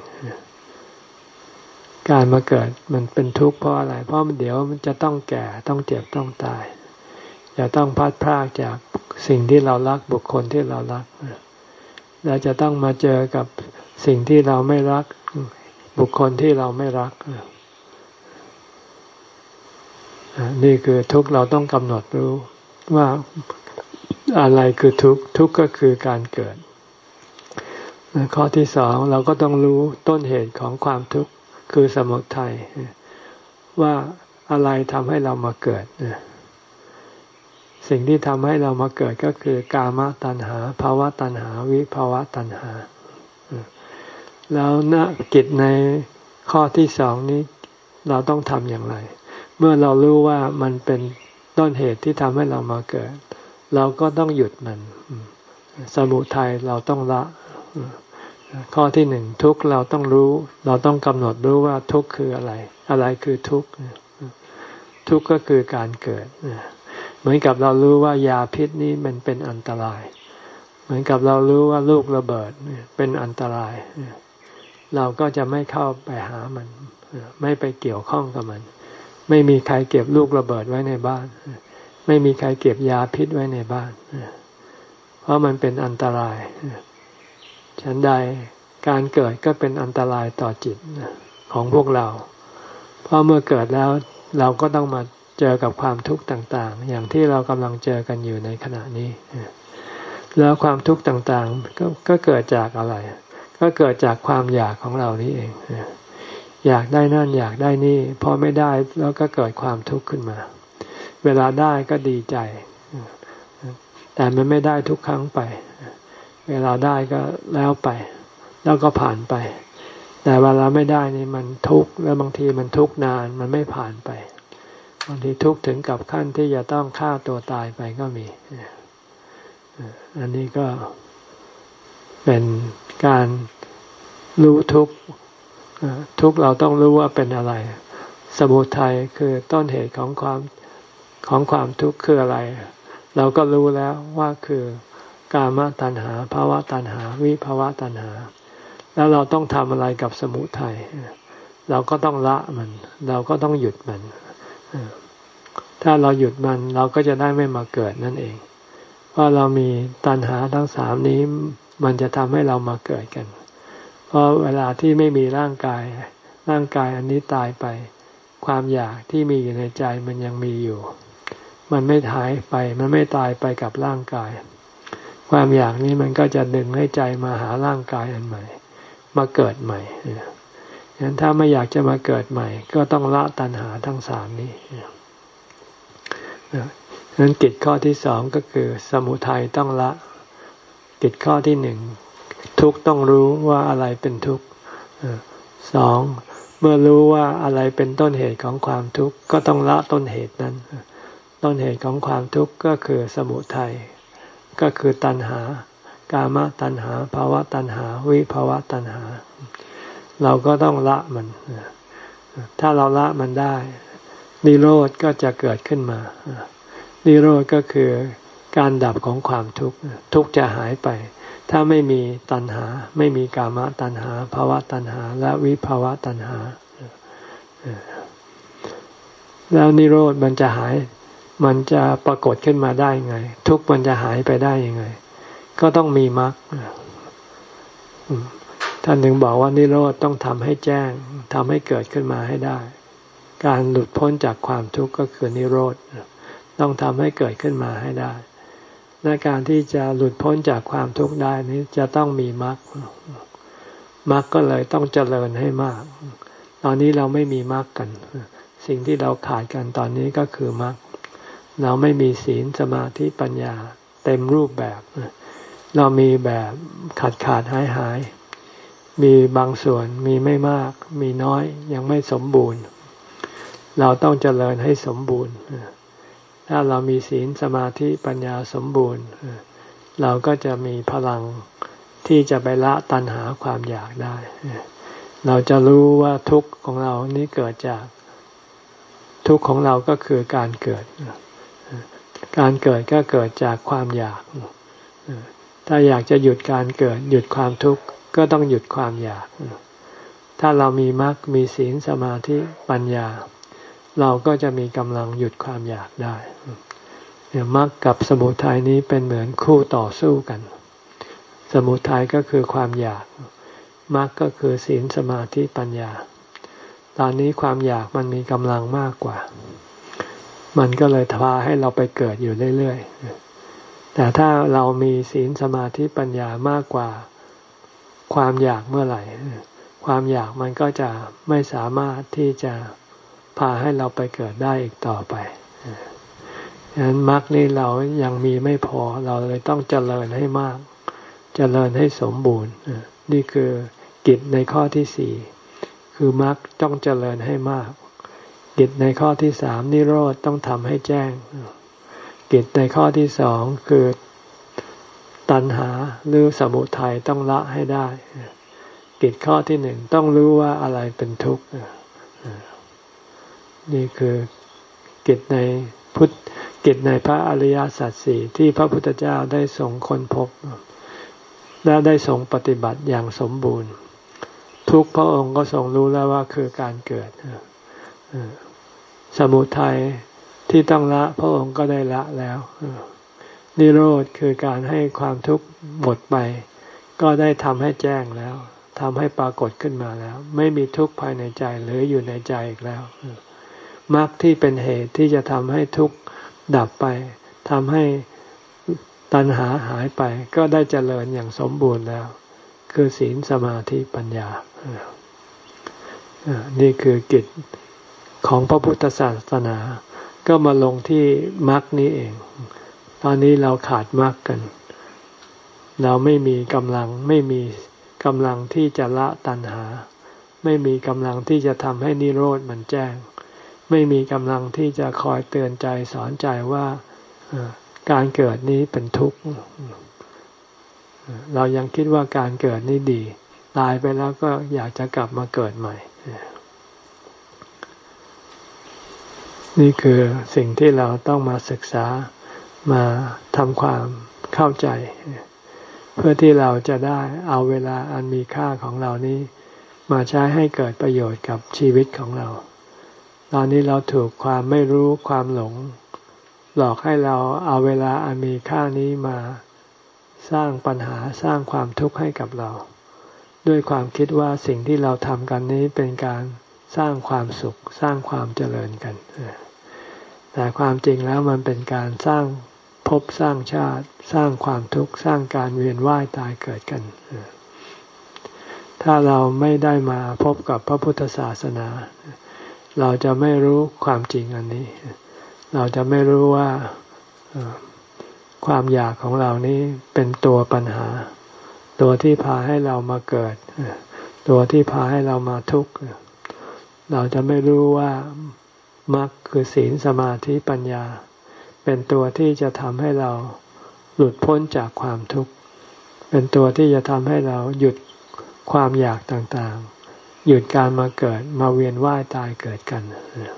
การมาเกิดมันเป็นทุกข์เพราะอะไรเพราะเดี๋ยวมันจะต้องแก่ต้องเจ็บต้องตายจะต้องพัดพรากจากสิ่งที่เรารักบุคคลที่เรารักเราจะต้องมาเจอกับสิ่งที่เราไม่รักบุคคลที่เราไม่รักนี่คือทุกข์เราต้องกำหนดรู้ว่าอะไรคือทุกข์ทุกข์ก็คือการเกิดข้อที่สองเราก็ต้องรู้ต้นเหตุของความทุกข์คือสมุทัยว่าอะไรทำให้เรามาเกิดสิ่งที่ทำให้เรามาเกิดก็คือกามตัณหาภาวะตัณหาวิภาวะตัณหาแล้วณกิจในข้อที่สองนี้เราต้องทำอย่างไรเมื่อเรารู้ว่ามันเป็นต้นเหตุที่ทำให้เรามาเกิดเราก็ต้องหยุดมันสมุทัยเราต้องละข้อที่หนึ่งทุกข์เราต้องรู้เราต้องกำหนดรู้ว่าทุกข์คืออะไรอะไรคือทุกข์ทุกข์ก็คือการเกิดเหมือนกับเรารู้ว่ายาพิษนี้มันเป็นอันตรายเหมือนกับเรารู้ว่าลูกระเบิดเป็นอันตรายเราก็จะไม่เข้าไปหามันไม่ไปเกี่ยวข้องกับมันไม่มีใครเก็บลูกระเบิดไว้ในบ้านไม่มีใครเก็บยาพิษไว้ในบ้านเพราะมันเป็นอันตรายฉันใดการเกิดก็เป็นอันตรายต่อจิตของพวกเราเพราะเมื่อเกิดแล้วเราก็ต้องมาเจอกับความทุกข์ต่างๆอย่างที่เรากำลังเจอกันอยู่ในขณะนี้แล้วความทุกข์ต่างๆ ก็ก็เกิดจากอะไรก็เกิดจากความอยากของเรานี่เองอยากได้นั่นอยากได้นี่พอไม่ได้แล้วก็เกิดความทุกข์ขึ้นมาเวลาได้ก็ดีใจแต่มันไม่ได้ทุกครั้งไปเวลาได้ก็แล้วไปแล้วก็ผ่านไปแต่เวลาไม่ได้นี่มันทุกข์แล้วบางทีมันทุกข์นานมันไม่ผ่านไปบางทีทุกข์ถึงกับขั้นที่จะต้องฆ่าตัวตายไปก็มีอันนี้ก็เป็นการรู้ทุกข์ทุกข์เราต้องรู้ว่าเป็นอะไรสมุทัยคือต้นเหตุของความของความทุกข์คืออะไรเราก็รู้แล้วว่าคือกามตัณหาภาวะตัณหาวิภาวะตัณหาแล้วเราต้องทำอะไรกับสมุทัยเราก็ต้องละมันเราก็ต้องหยุดมันถ้าเราหยุดมันเราก็จะได้ไม่มาเกิดนั่นเองเพราะเรามีตัณหาทั้งสามนี้มันจะทำให้เรามาเกิดกันเพราะเวลาที่ไม่มีร่างกายร่างกายอันนี้ตายไปความอยากที่มีอยู่ในใจมันยังมีอยู่มันไม่หายไปมันไม่ตายไปกับร่างกายความอยากนี้มันก็จะดึงให้ใจมาหาร่างกายอันใหม่มาเกิดใหม่ฉะนั้นถ้าไม่อยากจะมาเกิดใหม่ก็ต้องละตัณหาทั้งสามนี้ฉะนั้นกิจข้อที่สองก็คือสมุทัยต้องละกิจข้อที่หนึ่งทุกข์ต้องรู้ว่าอะไรเป็นทุกข์สองเมื่อรู้ว่าอะไรเป็นต้นเหตุของความทุกข์ก็ต้องละต้นเหตุนั้นต้นเหตุของความทุกข์ก็คือสมุทัยก็คือตัณหากามตัณหาภาวะตัณหาวิภาวะตัณหาเราก็ต้องละมันถ้าเราละมันได้นิโรธก็จะเกิดขึ้นมานิโรธก็คือการดับของความทุกข์ทุกข์จะหายไปถ้าไม่มีตัณหาไม่มีกามตัณหาภาวะตัณหาและวิภาวะตัณหาแล้วนิโรธมันจะหายมันจะปรากฏขึ้นมาได้ไงทุกข์มันจะหายไปได้ยังไงก็ต้องมีมรรคท่านถึงบอกว่านิโรธต้องทำให้แจ้งทำให้เกิดขึ้นมาให้ได้การหลุดพ้นจากความทุกข์ก็คือนิโรธต้องทำให้เกิดขึ้นมาให้ได้และการที่จะหลุดพ้นจากความทุกข์ได้นี้จะต้องมีมรรคมรรคก็เลยต้องเจริญให้มากตอนนี้เราไม่มีมรรคกันสิ่งที่เราขาดกันตอนนี้ก็คือมรรคเราไม่มีศีลสมาธิปัญญาเต็มรูปแบบเรามีแบบขาดขาดหายหายมีบางส่วนมีไม่มากมีน้อยยังไม่สมบูรณ์เราต้องเจริญให้สมบูรณ์ถ้าเรามีศีลสมาธิปัญญาสมบูรณ์เราก็จะมีพลังที่จะไปละตัณหาความอยากได้เราจะรู้ว่าทุกข์ของเรานี้เกิดจากทุกข์ของเราก็คือการเกิดการเกิดก็เกิดจากความอยากถ้าอยากจะหยุดการเกิดหยุดความทุกข์ก็ต้องหยุดความอยากถ้าเรามีมรรคมีศีลสมาธิปัญญาเราก็จะมีกำลังหยุดความอยากได้มรรคกับสมุทัยนี้เป็นเหมือนคู่ต่อสู้กันสมุทัยก็คือความอยากมรรคก็คือศีลสมาธิปัญญาตอนนี้ความอยากมันมีกำลังมากกว่ามันก็เลยพาให้เราไปเกิดอยู่เรื่อยๆแต่ถ้าเรามีศีลสมาธิปัญญามากกว่าความอยากเมื่อไหร่ความอยากมันก็จะไม่สามารถที่จะพาให้เราไปเกิดได้อีกต่อไปฉะนั้นมรรคนี้เรายังมีไม่พอเราเลยต้องเจริญให้มากเจริญให้สมบูรณ์นี่คือกิจในข้อที่สี่คือมรรคต้องเจริญให้มากกิจในข้อที่สามนิโรธต้องทำให้แจ้งกิจในข้อที่สองคือตัณหาหรือสมุทัยต้องละให้ได้กิจข้อที่หนึ่งต้องรู้ว่าอะไรเป็นทุกข์นี่คือกิจในพุทธกิจในพระอริยสัจสี่ที่พระพุทธเจ้าได้ทรงค้นพบและได้ทรงปฏิบัติอย่างสมบูรณ์ทุกพระองค์ก็ทรงรู้แล้วว่าคือการเกิดสมุทัยที่ต้องละพระองค์ก็ได้ละแล้วนิโรธคือการให้ความทุกข์หมดไปก็ได้ทำให้แจ้งแล้วทำให้ปรากฏขึ้นมาแล้วไม่มีทุกข์ภายในใจหรืออยู่ในใจอีกแล้วมรรคที่เป็นเหตุที่จะทำให้ทุกข์ดับไปทำให้ตัณหาหายไปก็ได้เจริญอย่างสมบูรณ์แล้วคือศีลสมาธิปัญญานี่คือกิจของพระพุทธศาสนาก็มาลงที่มรรคนี้เองตอนนี้เราขาดมรรคกันเราไม่มีกำลังไม่มีกำลังที่จะละตัณหาไม่มีกำลังที่จะทำให้นิโรธมันแจ้งไม่มีกำลังที่จะคอยเตือนใจสอนใจว่าการเกิดนี้เป็นทุกข์เรายังคิดว่าการเกิดนี้ดีตายไปแล้วก็อยากจะกลับมาเกิดใหม่นี่คือสิ่งที่เราต้องมาศึกษามาทำความเข้าใจเพื่อที่เราจะได้เอาเวลาอันมีค่าของเรานี้มาใช้ให้เกิดประโยชน์กับชีวิตของเราตอนนี้เราถูกความไม่รู้ความหลงหลอกให้เราเอาเวลาอันมีค่านี้มาสร้างปัญหาสร้างความทุกข์ให้กับเราด้วยความคิดว่าสิ่งที่เราทำกันนี้เป็นการสร้างความสุขสร้างความเจริญกันแต่ความจริงแล้วมันเป็นการสร้างภพสร้างชาติสร้างความทุกข์สร้างการเวียนว่ายตายเกิดกันถ้าเราไม่ได้มาพบกับพระพุทธศาสนาเราจะไม่รู้ความจริงอันนี้เราจะไม่รู้ว่าความอยากของเรานี้เป็นตัวปัญหาตัวที่พาให้เรามาเกิดตัวที่พาให้เรามาทุกข์เราจะไม่รู้ว่ามรรคคือศีลสมาธิปัญญาเป็นตัวที่จะทำให้เราหลุดพ้นจากความทุกข์เป็นตัวที่จะทำให้เราหยุดความอยากต่างๆหยุดการมาเกิดมาเวียนว่ายตายเกิดกัน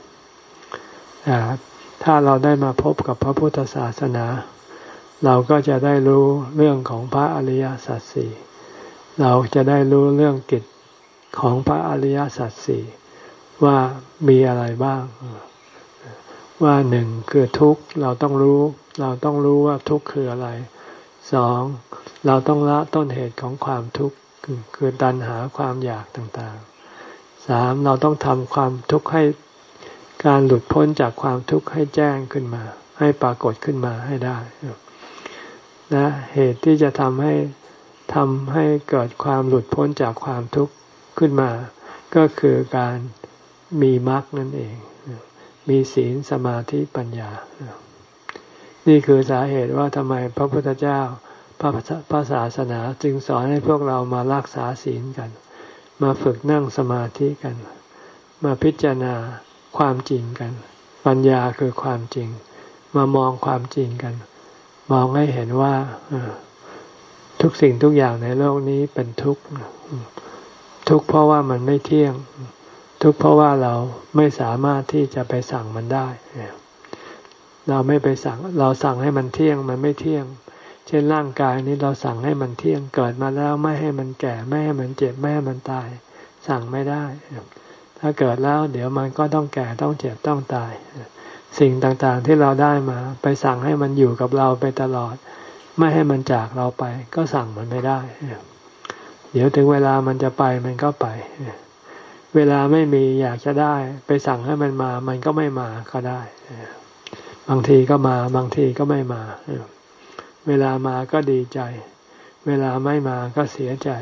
ถ้าเราได้มาพบกับพระพุทธศาสนาเราก็จะได้รู้เรื่องของพระอริยสัจสี่เราจะได้รู้เรื่องกิจของพระอริยสัจสี่ว่ามีอะไรบ้างว่าหนึ่งคือทุกข์เราต้องรู้เราต้องรู้ว่าทุกข์คืออะไรสองเราต้องละต้นเหตุของความทุกข์คือคือตัณหาความอยากต่างๆสามเราต้องทำความทุกข์ให้การหลุดพ้นจากความทุกข์ให้แจ้งขึ้นมาให้ปรากฏขึ้นมาให้ได้และเหตุที่จะทำให้ทำให้เกิดความหลุดพ้นจากความทุกข์ขึ้นมาก็คือการมีมรรคนั่นเองมีศีลสมาธิปัญญานี่คือสาเหตุว่าทำไมพระพุทธเจ้าพระพระศาสนาจึงสอนให้พวกเรามารักษาศีลกันมาฝึกนั่งสมาธิกันมาพิจารณาความจริงกันปัญญาคือความจริงมามองความจริงกันมองให้เห็นว่าทุกสิ่งทุกอย่างในโลกนี้เป็นทุกข์ทุกข์เพราะว่ามันไม่เที่ยงทุกข์เพราะว่าเราไม่สามารถที่จะไปสั่งมันได้เราไม่ไปสั่งเราสั่งให้มันเที่ยงมันไม่เที่ยงเช่นร่างกายนี้เราสั่งให้มันเที่ยงเกิดมาแล้วไม่ให้มันแก่ไม่ให้มันเจ็บไม่ให้มันตายสั่งไม่ได้ถ้าเกิดแล้วเดี๋ยวมันก็ต้องแก่ต้องเจ็บต้องตายสิ่งต่างๆที่เราได้มาไปสั่งให้มันอยู่กับเราไปตลอดไม่ให้มันจากเราไปก็สั่งมันไม่ได้เดี๋ยวถึงเวลามันจะไปมันก็ไปเวลาไม่มีอยากจะได้ไปสั่งให้มันมามันก็ไม่มาก็ได้บางทีก็มาบางทีก็ไม่มาเวลามาก็ดีใจเวลาไม่มาก็เสียใจ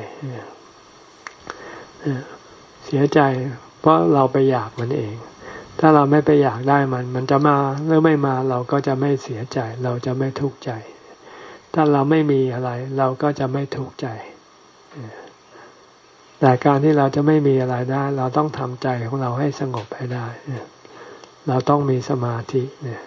เสียใจเพราะเราไปอยากมันเองถ้าเราไม่ไปอยากได้มันมันจะมาหรือไม่มาเราก็จะไม่เสียใจเราจะไม่ทุกข์ใจถ้าเราไม่มีอะไรเราก็จะไม่ทุกข์ใจแต่การที่เราจะไม่มีอะไรได้เราต้องทำใจของเราให้สงบให้ได้เราต้องมีสมาธิเนี่ย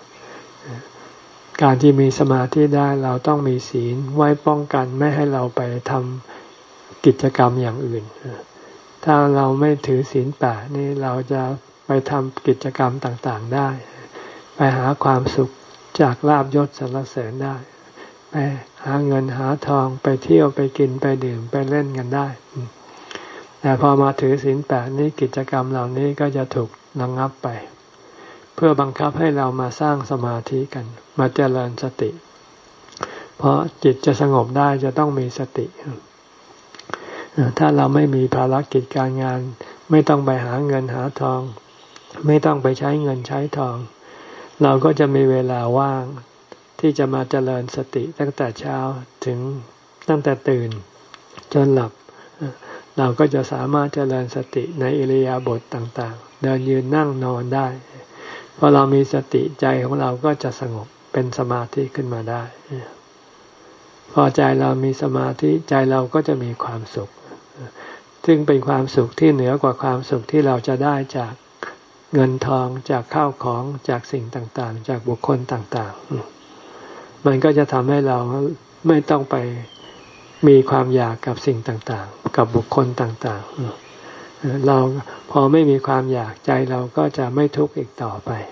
การที่มีสมาธิได้เราต้องมีศีลไว้ป้องกันไม่ให้เราไปทำกิจกรรมอย่างอื่นถ้าเราไม่ถือศีลแปดนี่เราจะไปทำกิจกรรมต่างๆได้ไปหาความสุขจากลาภยศสรรเสริญได้ไปหาเงินหาทองไปเที่ยวไปกินไปดื่มไปเล่นกันได้แต่พอมาถือศีลแปดนี้กิจกรรมเหล่านี้ก็จะถูกระงับไปเพื่อบังคับให้เรามาสร้างสมาธิกันมาเจริญสติเพราะจิตจะสงบได้จะต้องมีสติถ้าเราไม่มีภารกิจการงานไม่ต้องไปหาเงินหาทองไม่ต้องไปใช้เงินใช้ทองเราก็จะมีเวลาว่างที่จะมาเจริญสติตั้งแต่เช้าถึงตั้งแต่ตื่นจนหลับเราก็จะสามารถเจริญสติในอิริยาบถต่างๆเดินยืนนั่งนอนได้พอเรามีสติใจของเราก็จะสงบเป็นสมาธิขึ้นมาได้พอใจเรามีสมาธิใจเราก็จะมีความสุขซึ่งเป็นความสุขที่เหนือกว่าความสุขที่เราจะได้จากเงินทองจากข้าวของจากสิ่งต่างๆจากบุคคลต่างๆมันก็จะทำให้เราไม่ต้องไปมีความอยากกับสิ่งต่างๆกับบุคคลต่างๆเราพอไม่มีความอยากใจเราก็จะไม่ทุกข์อีกต่อไป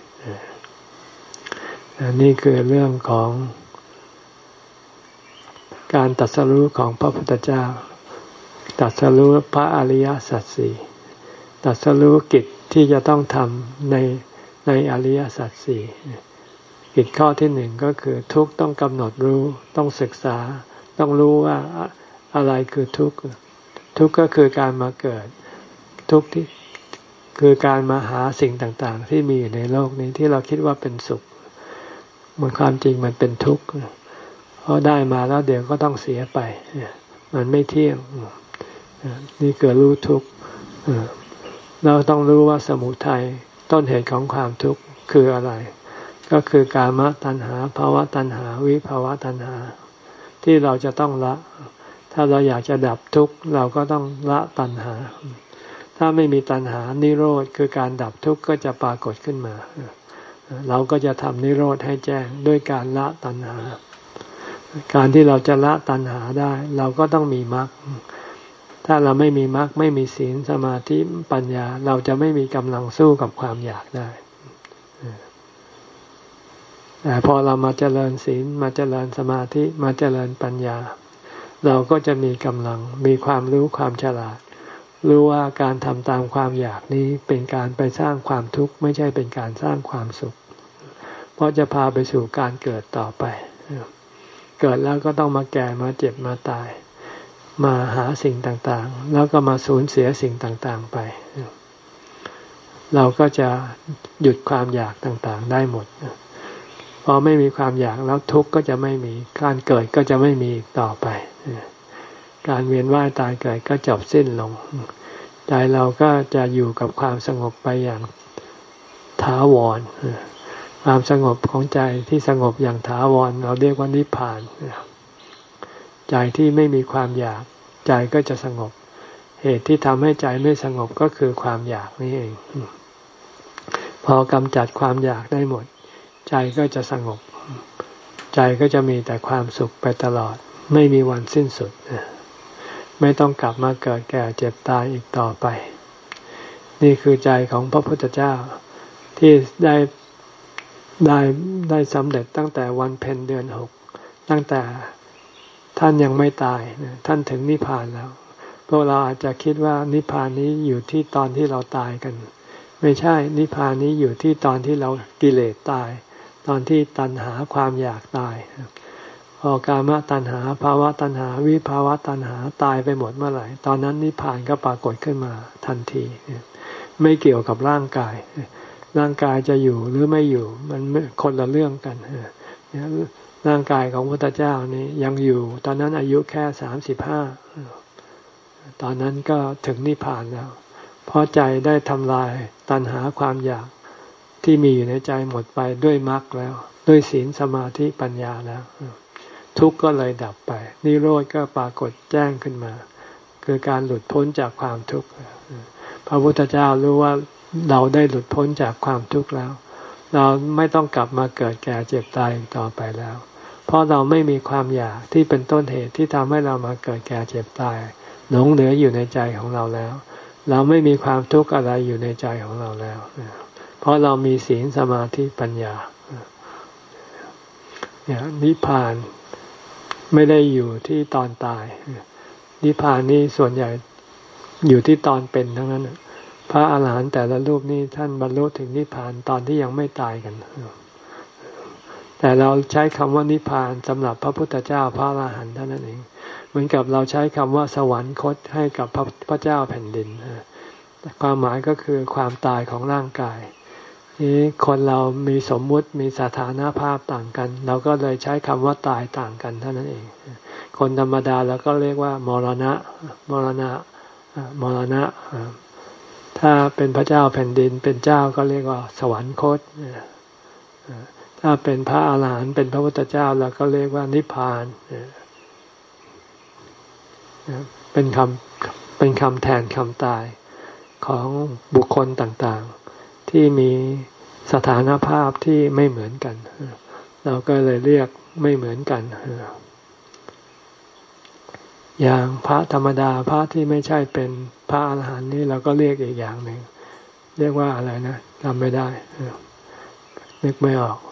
นี่คือเรื่องของการตรัสรู้ของพระพุทธเจ้าตรัสรู้พระอริยสัจสี่ตรัสรู้กิจที่จะต้องทำในในอริยสัจสี่กิจข้อที่หนึ่งก็คือทุกข์ต้องกำหนดรู้ต้องศึกษาต้องรู้ว่าอะไรคือทุกข์ทุกข์ก็คือการมาเกิดทุกข์ที่คือการมาหาสิ่งต่างๆที่มีอยู่ในโลกนี้ที่เราคิดว่าเป็นสุขมันความจริงมันเป็นทุกข์เพราะได้มาแล้วเดี๋ยวก็ต้องเสียไปมันไม่เที่ยงนี่เกิดรู้ทุกข์เราต้องรู้ว่าสมุทัยต้นเหตุของความทุกข์คืออะไรก็คือกามตัณหาภาวะตัณหาวิภาวะตัณหาที่เราจะต้องละถ้าถ้าเราอยากจะดับทุกข์เราก็ต้องละตัณหาถ้าไม่มีตัณหานิโรธคือการดับทุกข์ก็จะปรากฏขึ้นมาเราก็จะทำนิโรธให้แจ้งด้วยการละตัณหาการที่เราจะละตัณหาได้เราก็ต้องมีมรรคถ้าเราไม่มีมรรคไม่มีศีลสมาธิปัญญาเราจะไม่มีกำลังสู้กับความอยากได้แต่พอเรามาเจริญศีลมาเจริญสมาธิมาเจริญปัญญาเราก็จะมีกำลังมีความรู้ความฉลาดรู้ว่าการทำตามความอยากนี้เป็นการไปสร้างความทุกข์ไม่ใช่เป็นการสร้างความสุขเพราะจะพาไปสู่การเกิดต่อไปเกิดแล้วก็ต้องมาแก่มาเจ็บมาตายมาหาสิ่งต่างๆแล้วก็มาสูญเสียสิ่งต่างๆไปเราก็จะหยุดความอยากต่างๆได้หมดพอไม่มีความอยากแล้วทุกข์ก็จะไม่มีการเกิดก็จะไม่มีต่อไปการเวียนว่ายตายเกิดก็จบสิ้นลงใจเราก็จะอยู่กับความสงบไปอย่างถาวรความสงบของใจที่สงบอย่างถาวรเราเรียกว่านิพพานใจที่ไม่มีความอยากใจก็จะสงบเหตุที่ทำให้ใจไม่สงบก็คือความอยากนี่เองพอกำจัดความอยากได้หมดใจก็จะสงบใจก็จะมีแต่ความสุขไปตลอดไม่มีวันสิ้นสุดไม่ต้องกลับมาเกิดแก่เจ็บตายอีกต่อไปนี่คือใจของพระพุทธเจ้าที่ได้ได้ได้สำเร็จตั้งแต่วันเพ็ญเดือนหกตั้งแต่ท่านยังไม่ตายท่านถึงนิพพานแล้วพวกเราอาจจะคิดว่านิพพานนี้อยู่ที่ตอนที่เราตายกันไม่ใช่นิพพานนี้อยู่ที่ตอนที่เรากิเลสตายตอนที่ตัณหาความอยากตายพอกามตัณหาภาวะตัณหาวิภาวะตัณหาตายไปหมดเมื่อไหร่ตอนนั้นนิพพานก็ปรากฏขึ้นมาทันทีไม่เกี่ยวกับร่างกายร่างกายจะอยู่หรือไม่อยู่มันคนละเรื่องกันร่างกายของพระพุทธเจ้านี่ยังอยู่ตอนนั้นอายุแค่สามสิบห้าตอนนั้นก็ถึงนิพพานแล้วเพราะใจได้ทำลายตัณหาความอยากที่มีอยู่ในใจหมดไปด้วยมรรคแล้วด้วยศีลสมาธิปัญญาแล้วทุกข์ก็เลยดับไปนิโรธก็ปรากฏแจ้งขึ้นมาคือการหลุดพ้นจากความทุกข์พระพุทธเจ้ารู้ว่าเราได้หลุดพ้นจากความทุกข์แล้วเราไม่ต้องกลับมาเกิดแก่เจ็บตายอีกต่อไปแล้วเพราะเราไม่มีความอยากที่เป็นต้นเหตุที่ทำให้เรามาเกิดแก่เจ็บตายหลงเหลืออยู่ในใจของเราแล้วเราไม่มีความทุกข์อะไรอยู่ในใจของเราแล้วเพราะเรามีศีลสมาธิปัญญาเนี่ยนิพพานไม่ได้อยู่ที่ตอนตายนิพพานนี่ส่วนใหญ่อยู่ที่ตอนเป็นทั้งนั้นพระอาหารหันต์แต่ละรูปนี่ท่านบรรลุถึงนิพพานตอนที่ยังไม่ตายกันแต่เราใช้คำว่านิพพานสำหรับพระพุทธเจ้าพระอรหันต์เท่านั้นเองเหมือนกับเราใช้คำว่าสวรรคตให้กับพระพระเจ้าแผ่นดินความหมายก็คือความตายของร่างกายนี้คนเรามีสมมุติมีสถานะภาพต่างกันเราก็เลยใช้คำว่าตายต่างกันเท่านั้นเองคนธรรมดาเราก็เรียกว่ามรณะมรณะมรณะถ้าเป็นพระเจ้าแผ่นดินเป็นเจ้าก็เรียกว่าสวรรคตถ้าเป็นพระอาหารหันต์เป็นพระพุทธเจ้าเราก็เรียกว่านิพพานเป็นคำเป็นคำแทนคำตายของบุคคลต่างๆที่มีสถานภาพที่ไม่เหมือนกันเราก็เลยเรียกไม่เหมือนกันอย่างพระธรรมดาพระที่ไม่ใช่เป็นพระอาหารหันต์นี่เราก็เรียกอีกอย่างหนึ่งเรียกว่าอะไรนะจำไม่ได้นึกไม่ออก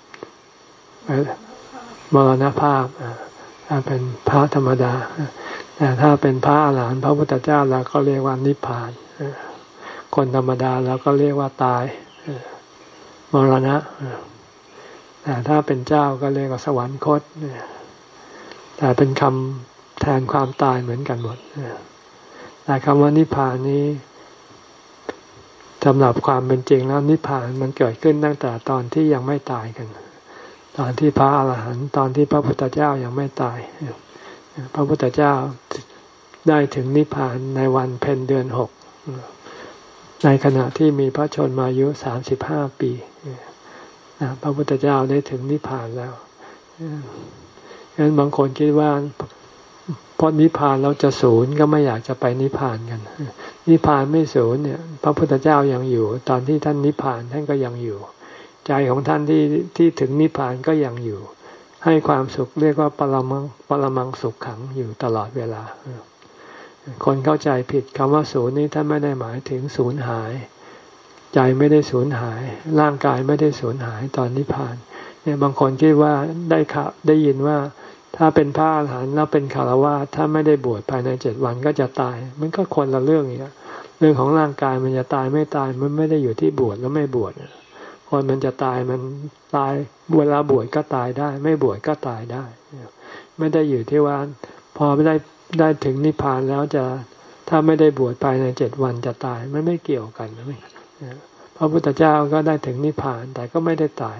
มรณภาพถ้าเป็นพระธรรมดาแต่ถ้าเป็นพระอาหารหันต์พระพุทธเจ้าเราก็เรียกว่านิพพานคนธรรมดาเราก็เรียกว่าตายมรณะแต่ถ้าเป็นเจ้าก็เรียกว่าสวรรคตแต่เป็นคำแทนความตายเหมือนกันหมดแต่คำว่านิพพานนี้สำหรับความเป็นจริงแล้วนิพพานมันเกิดขึ้นตั้งแต่ตอนที่ยังไม่ตายกันตอนที่พระอรหันต์ตอนที่พระพุทธเจ้ายังไม่ตายพระพุทธเจ้าได้ถึงนิพพานในวันเพ็ญเดือนหกในขณะที่มีพระชนมายุสามสิบห้าปีพระพุทธเจ้าได้ถึงนิพพานแล้วงั้นบางคนคิดว่าเพราะนิพพานเราจะศูนย์ก็ไม่อยากจะไปนิพพานกันนิพพานไม่ศูนย์เนี่ยพระพุทธเจ้ายังอยู่ตอนที่ท่านนิพพานท่านก็ยังอยู่ใจของท่านที่ที่ถึงนิพพานก็ยังอยู่ให้ความสุขเรียกว่าปรมังปรมังสุขขังอยู่ตลอดเวลาคนเข้าใจผิดคำว่าศูนย์นี้ท่านไม่ได้หมายถึงศูนย์หายใจไม่ได้สูญหายร่างกายไม่ได้สูญหายตอนนิพพานเนี่ยบางคนคิดว่าได้ข่าวได้ยินว่าถ้าเป็นพระอรหันต์แล้วเป็นฆราวาสถ้าไม่ได้บวชภายในเจ็ดวันก็จะตายมันก็คนละเรื่องอย่างเงี้ยเรื่องของร่างกายมันจะตายไม่ตายมันไม่ได้อยู่ที่บวชแล้วไม่บวชคนมันจะตายมันตายเวลาบวชก็ตายได้ไม่บวชก็ตายได้ไม่ได้อยู่ที่ว่าพอไม่ได้ได้ถึงนิพพานแล้วจะถ้าไม่ได้บวชภายในเจ็ดวันจะตายมันไม่เกี่ยวกันนะพระพุทธเจ้าก็ได้ถึงนิพพานแต่ก็ไม่ได้ตาย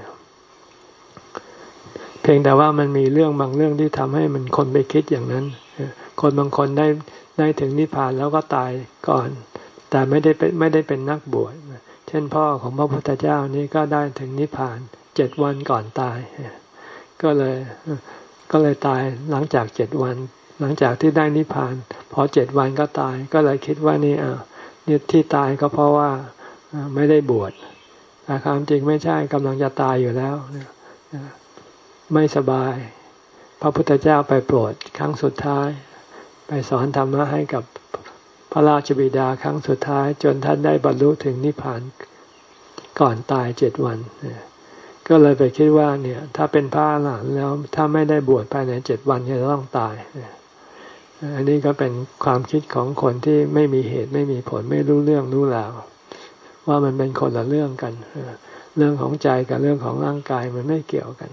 เพียงแต่ว่ามันมีเรื่องบางเรื่องที่ทำให้มันคนไปคิดอย่างนั้นคนบางคนได้ได้ถึงนิพพานแล้วก็ตายก่อนแต่ไม่ได้เป็นไม่ได้เป็นนักบวชเช่นพ่อของพระพุทธเจ้านี่ก็ได้ถึงนิพพานเจ็ดวันก่อนตายก็เลยก็เลยตายหลังจากเจ็ดวันหลังจากที่ได้นิพพานพอเจ็ดวันก็ตายก็เลยคิดว่านี่อ่ะนี่ที่ตายก็เพราะว่าไม่ได้บวชแต่ความจริงไม่ใช่กำลังจะตายอยู่แล้วไม่สบายพระพุทธเจ้าไปโปรดครั้งสุดท้ายไปสอนธรรมะให้กับพระราชบิดาครั้งสุดท้ายจนท่านได้บรรลุถึงนิพพานก่อนตายเจ็ดวันก็เลยไปคิดว่าเนี่ยถ้าเป็นพระอรหันต์แล้วถ้าไม่ได้บวชภายในเจ็ดวันจะต้องตายอันนี้ก็เป็นความคิดของคนที่ไม่มีเหตุไม่มีผลไม่รู้เรื่องรู้ราวว่ามันเป็นคนละเรื่องกันเรื่องของใจกับเรื่องของร่างกายมันไม่เกี่ยวกัน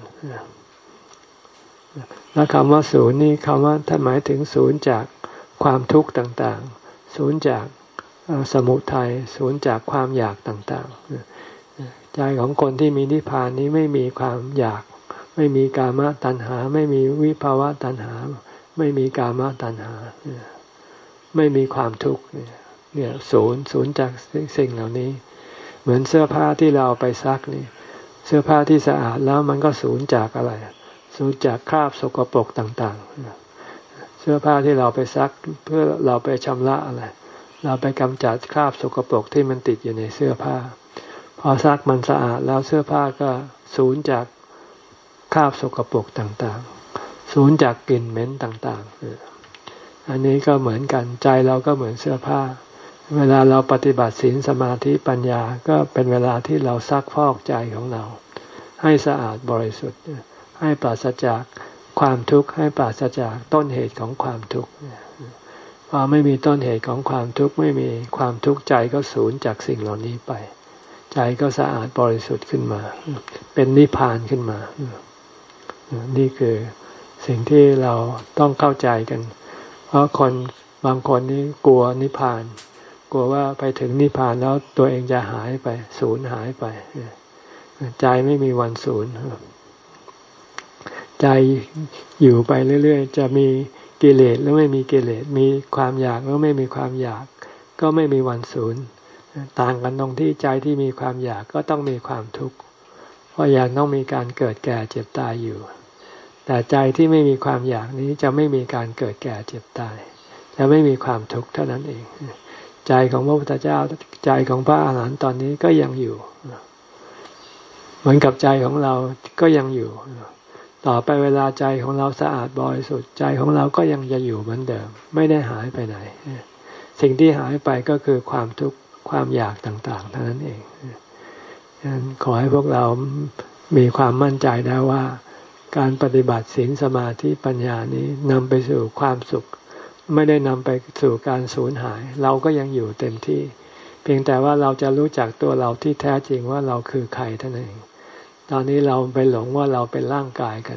แล้วคำว่าศูนย์นี่คำว่าท่านหมายถึงศูนย์จากความทุกข์ต่างๆศูนย์จากสมุทัยศูนย์จากความอยากต่างๆใจของคนที่มีนิพพานนี้ไม่มีความอยากไม่มีกามตัณหาไม่มีวิภาวะตัณหาไม่มีกามตัณหาไม่มีความทุกข์เนี่ยศูนย์ศูนย์จากสิ่งเหล่านี้เหมือนเสื้อผ้าที่เราเอาไปซักนี่เสื้อผ้าที่สะอาดแล้วมันก็ศูนย์จากอะไรศูนย์จากคราบสกปรกต่างๆเสื้อผ้าที่เราไปซักเพื่อเราไปชำระอะไรเราไปกำจัดคราบสกปรกที่มันติดอยู่ในเสื้อผ้าพอซักมันสะอาดแล้วเสื้อผ้าก็ศูนย์จากคราบสกปรกต่างๆศูนย์จากกลิ่นเหม็นต่างๆอันนี้ก็เหมือนกันใจเราก็เหมือนเสื้อผ้าเวลาเราปฏิบัติศีลสมาธิปัญญาก็เป็นเวลาที่เราซักฟอกใจของเราให้สะอาดบริสุทธิ์ให้ปราศจากความทุกข์ให้ปราศจากต้นเหตุของความทุกข์พอไม่มีต้นเหตุของความทุกข์ไม่มีความทุกข์ใจก็สูญจากสิ่งเหล่านี้ไปใจก็สะอาดบริสุทธิ์ขึ้นมาเป็นนิพพานขึ้นมานี่คือสิ่งที่เราต้องเข้าใจกันเพราะคนบางคนนี่กลัวนิพพานกลัวว่าไปถึงนิพพานแล้วตัวเองจะหายไปสูญหายไปใจไม่มีวันสูญใจอยู่ไปเรื่อยๆจะมีกิเลสหรือไม่มีกิเลสมีความอยากหรือไม่มีความอยากก็ไม่มีวันสูญต่างกันตรงที่ใจที่มีความอยากก็ต้องมีความทุกข์เพราะอยากต้องมีการเกิดแก่เจ็บตายอยู่แต่ใจที่ไม่มีความอยากนี้จะไม่มีการเกิดแก่เจ็บตายจะไม่มีความทุกข์เท่านั้นเองใจของพระพุทธเจ้าใจของพระอรหันต์ตอนนี้ก็ยังอยู่เหมือนกับใจของเราก็ยังอยู่ต่อไปเวลาใจของเราสะอาดบริสุทธิ์ใจของเราก็ยังจะอยู่เหมือนเดิมไม่ได้หายไปไหนสิ่งที่หายไปก็คือความทุกข์ความอยากต่างๆเท่านั้นเองขอให้พวกเรามีความมั่นใจได้ว่าการปฏิบัติศีลสมาธิปัญญานี้นำไปสู่ความสุขไม่ได้นำไปสู่การสูญหายเราก็ยังอยู่เต็มที่เพียงแต่ว่าเราจะรู้จักตัวเราที่แท้จริงว่าเราคือใครเท่านั้นเองตอนนี้เราไปหลงว่าเราเป็นร่างกายกัน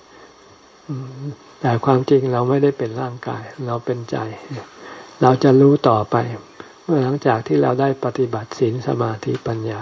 แต่ความจริงเราไม่ได้เป็นร่างกายเราเป็นใจเราจะรู้ต่อไปเมื่อหลังจากที่เราได้ปฏิบัติศีลสมาธิปัญญา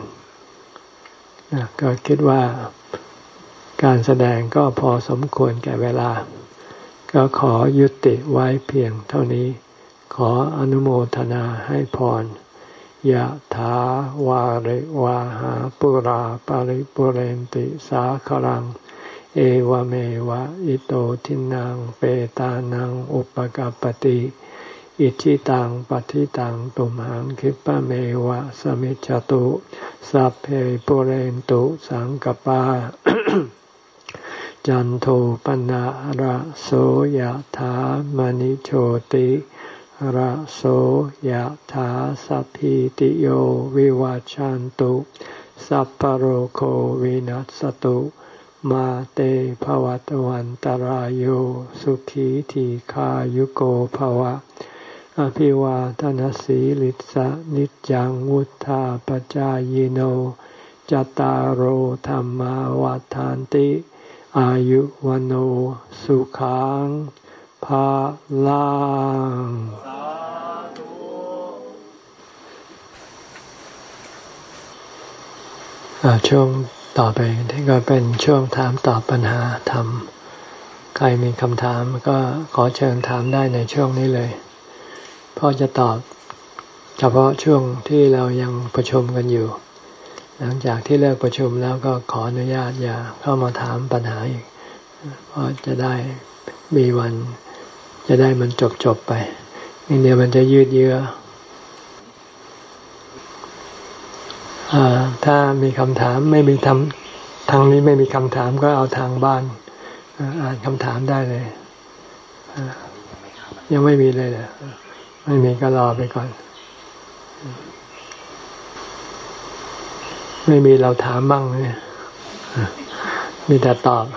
ก็คิดว่าการแสดงก็พอสมควรแก่เวลาก็ขอยุติไว้เพียงเท่านี้ขออนุโมทนาให้พรยะถาวาริวาหาปุราปาริปุเรนติสาคลังเอวเมวะอิโตทินังเปตานังอุปกัปปติอิทิตังปฏิตังตุมหังคิปะเมวะสมิจฉตุสัพเพปุเรนตุสังกปา จันโทปนะระโสยถามณิโชติระโสยถาสัพพิติโยวิวัชชันตุสัพพโรโควินัสตุมาเตภวัตวันตารโยสุขีทีขายุโกภวะอภิวาทนาสีลิสะนิจังวุธาปจายโนจตารโหธรรมวาทานติอายุวันโอสุขังภาลังช่วงต่อไปที่ก็เป็นช่วงถามตอบปัญหาธรรมใครมีคำถามก็ขอเชิญถามได้ในช่วงนี้เลยพ่อจะตอบเฉพาะช่วงที่เรายังประชุมกันอยู่หลังจากที่เลิกประชุมแล้วก็ขออนุญาตอย่าเข้ามาถามปัญหาอีกเพราะจะได้มีวันจะได้มันจบจบไปนี่เดี๋ยวมันจะยืดเยื้อถ้ามีคำถามไม่มีทำทางนี้ไม่มีคำถามก็เอาทางบ้านอ่านคำถามได้เลยยังไม่มีเลยเหรอไม่มีก็รอไปก่อนไม่มีเราถามบ้างเนี่ยมีแต่ตอบ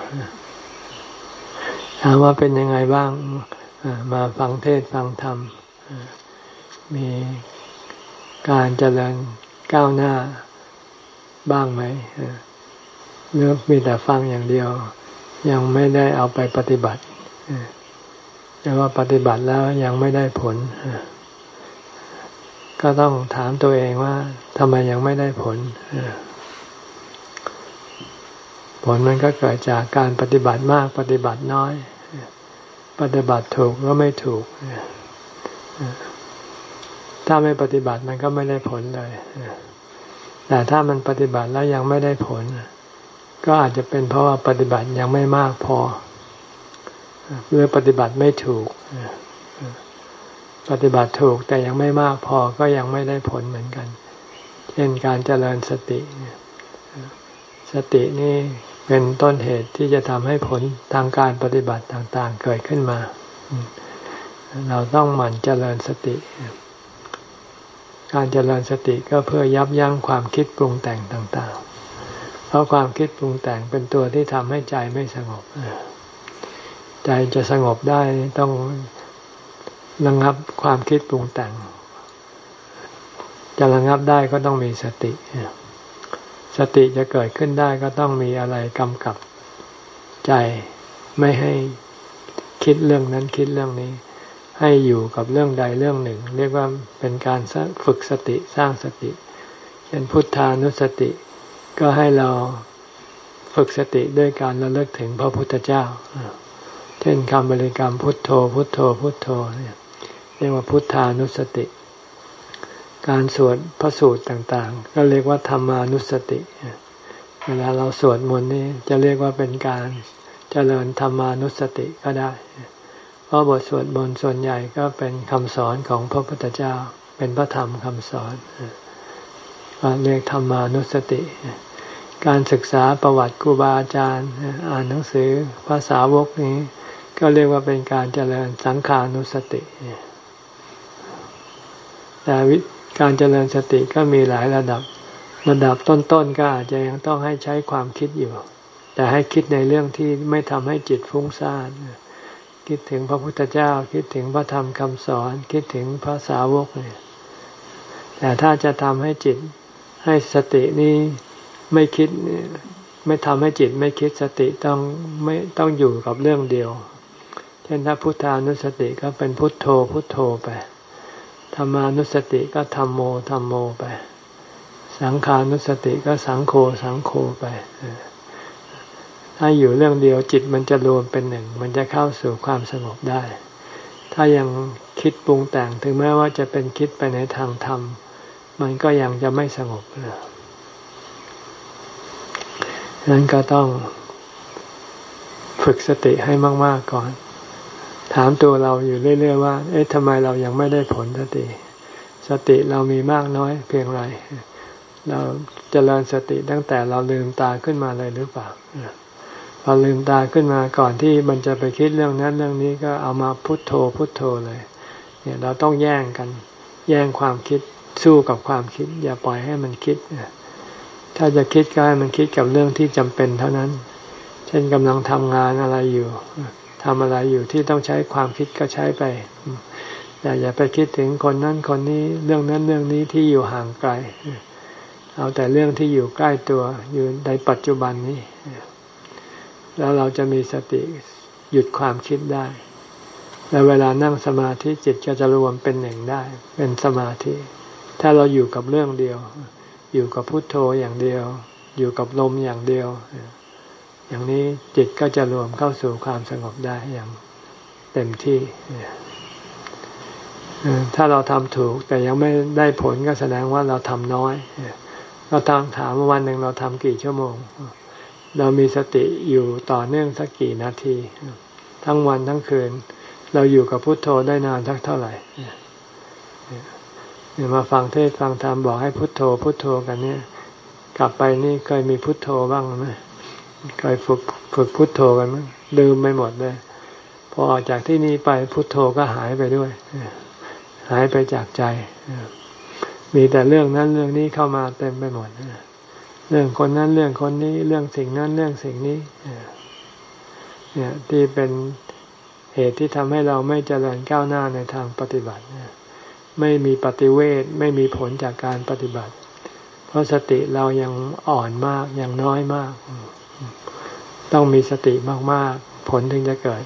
ถามว่าเป็นยังไงบ้างมาฟังเทศน์ฟังธรรมมีการเจริญก้าวหน้าบ้างไหมหรือมีแต่ฟังอย่างเดียวยังไม่ได้เอาไปปฏิบัติแต่ว่าปฏิบัติแล้วยังไม่ได้ผลก็ต้องถามตัวเองว่าทำไมยังไม่ได้ผลผลมันก็เกิดจากการปฏิบัติมากปฏิบัติน้อยปฏิบัติถูกก็ไม่ถูกถ้าไม่ปฏิบัติมันก็ไม่ได้ผลเลยแต่ถ้ามันปฏิบัติแล้วยังไม่ได้ผลก็อาจจะเป็นเพราะว่าปฏิบัติยังไม่มากพอหรือปฏิบัติไม่ถูกปฏิบัติถูกแต่ยังไม่มากพอก็ยังไม่ได้ผลเหมือนกันเช่นการเจริญสติสตินี่เป็นต้นเหตุที่จะทำให้ผลทางการปฏิบัติต่างๆเกิดขึ้นมาเราต้องหมั่นเจริญสติการเจริญสติก็เพื่อยับยั้งความคิดปรุงแต่งต่างๆเพราะความคิดปรุงแต่งเป็นตัวที่ทำให้ใจไม่สงบใจจะสงบได้ต้องระงับความคิดปรุงแต่งจะระงับได้ก็ต้องมีสติสติจะเกิดขึ้นได้ก็ต้องมีอะไรกำกับใจไม่ให้คิดเรื่องนั้นคิดเรื่องนี้ให้อยู่กับเรื่องใดเรื่องหนึ่งเรียกว่าเป็นการฝึกสติสร้างสติเช่นพุทธานุสติก็ให้เราฝึกสติด้วยการระลึกถึงพระพุทธเจ้าเช่นคำบริกรรมพุทโธพุทโธพุทโธเนี่ยเรียกว่าพุทธานุสติการสวดพระสูตรต่างๆก็เรียกว่าธรรมานุสติเวลาเราสวดมนต์นี่จะเรียกว่าเป็นการเจริญธรรมานุสติก็ได้เพราะบทสวดมนต์ส่วนใหญ่ก็เป็นคำสอนของพระพุทธเจ้าเป็นพระธรรมคำสอนก็เรียกธรรมานุสติการศึกษาประวัติครูบาอาจารย์อ่านหนังสือภาษาวกนี้ก็เรียกว่าเป็นการเจริญสังขานุสติแต่การเจริญสติก็มีหลายระดับระดับต้นๆก็อาจจะยังต้องให้ใช้ความคิดอยู่แต่ให้คิดในเรื่องที่ไม่ทำให้จิตฟุ้งซ่านคิดถึงพระพุทธเจ้าคิดถึงพระธรรมคำสอนคิดถึงพระสาวกเนี่ยแต่ถ้าจะทำให้จิตให้สตินี้ไม่คิดไม่ทำให้จิตไม่คิดสติต้องไม่ต้องอยู่กับเรื่องเดียวเช่นถ้าพุทธานุสติก็เป็นพุทโธพุทโธไปธรรมานุสติก็ธัมโมธัมโมไปสังขานุสติก็สังโฆสังโฆไปถ้าอยู่เรื่องเดียวจิตมันจะรวมเป็นหนึ่งมันจะเข้าสู่ความสงบได้ถ้ายังคิดปรุงแต่งถึงแม้ว่าจะเป็นคิดไปในทางธรรมมันก็ยังจะไม่สงบดังนั้นก็ต้องฝึกสติให้มากๆก่อนถามตัวเราอยู่เรื่อยๆว่าเอ๊ะทำไมเรายังไม่ได้ผลสติสติเรามีมากน้อยเพียงไรเราเจริญสติตั้งแต่เราลืมตาขึ้นมาเลยหรือเปล่าพอลืมตาขึ้นมาก่อนที่มันจะไปคิดเรื่องนั้นเรื่องนี้ก็เอามาพุทโธพุทโธเลยเนี่ยเราต้องแย่งกันแย่งความคิดสู้กับความคิดอย่าปล่อยให้มันคิดถ้าจะคิดก็ให้มันคิดกับเรื่องที่จำเป็นเท่านั้นเช่นกำลังทำงานอะไรอยู่ทำอะไรอยู่ที่ต้องใช้ความคิดก็ใช้ไปแต่อย่าไปคิดถึงคนนั้นคนนี้เรื่องนั้นเรื่องนี้ที่อยู่ห่างไกลเอาแต่เรื่องที่อยู่ใกล้ตัวอยู่ในปัจจุบันนี้แล้วเราจะมีสติหยุดความคิดได้และเวลานั่งสมาธิจิตก็จะรวมเป็นหนึ่งได้เป็นสมาธิถ้าเราอยู่กับเรื่องเดียวอยู่กับพุทโธอย่างเดียวอยู่กับลมอย่างเดียวอย่างนี้จิตก็จะรวมเข้าสู่ความสงบได้อย่างเต็มที่ถ้าเราทำถูกแต่ยังไม่ได้ผลก็แสดงว่าเราทำน้อยเราทำถามว่าวันหนึ่งเราทำกี่ชั่วโมงเรามีสติอยู่ต่อเนื่องสักกี่นาทีทั้งวันทั้งคืนเราอยู่กับพุทโธได้นานสักเท่าไหร่มาฟังเทศน์ฟังธรรมบอกให้พุทโธพุทโธกันเนี่ยกลับไปนี่เคยมีพุทโธบ้างไหมเคยฝึกฝึกพุทโธกันมั้ยลืมไปหมดเลยพอออกจากที่นี่ไปพุทโธก็หายไปด้วยหายไปจากใจมีแต่เรื่องนั้นเรื่องนี้เข้ามาเต็มไปหมดเรื่องคนนั้นเรื่องคนนี้เรื่องสิ่งนั้นเรื่องสิ่งนี้เนี่ยที่เป็นเหตุที่ทำให้เราไม่เจริญก้าวหน้าในทางปฏิบัติไม่มีปฏิเวทไม่มีผลจากการปฏิบัติเพราะสติเรายังอ่อนมากยังน้อยมากต้องมีสติมากๆผลถึงจะเกิด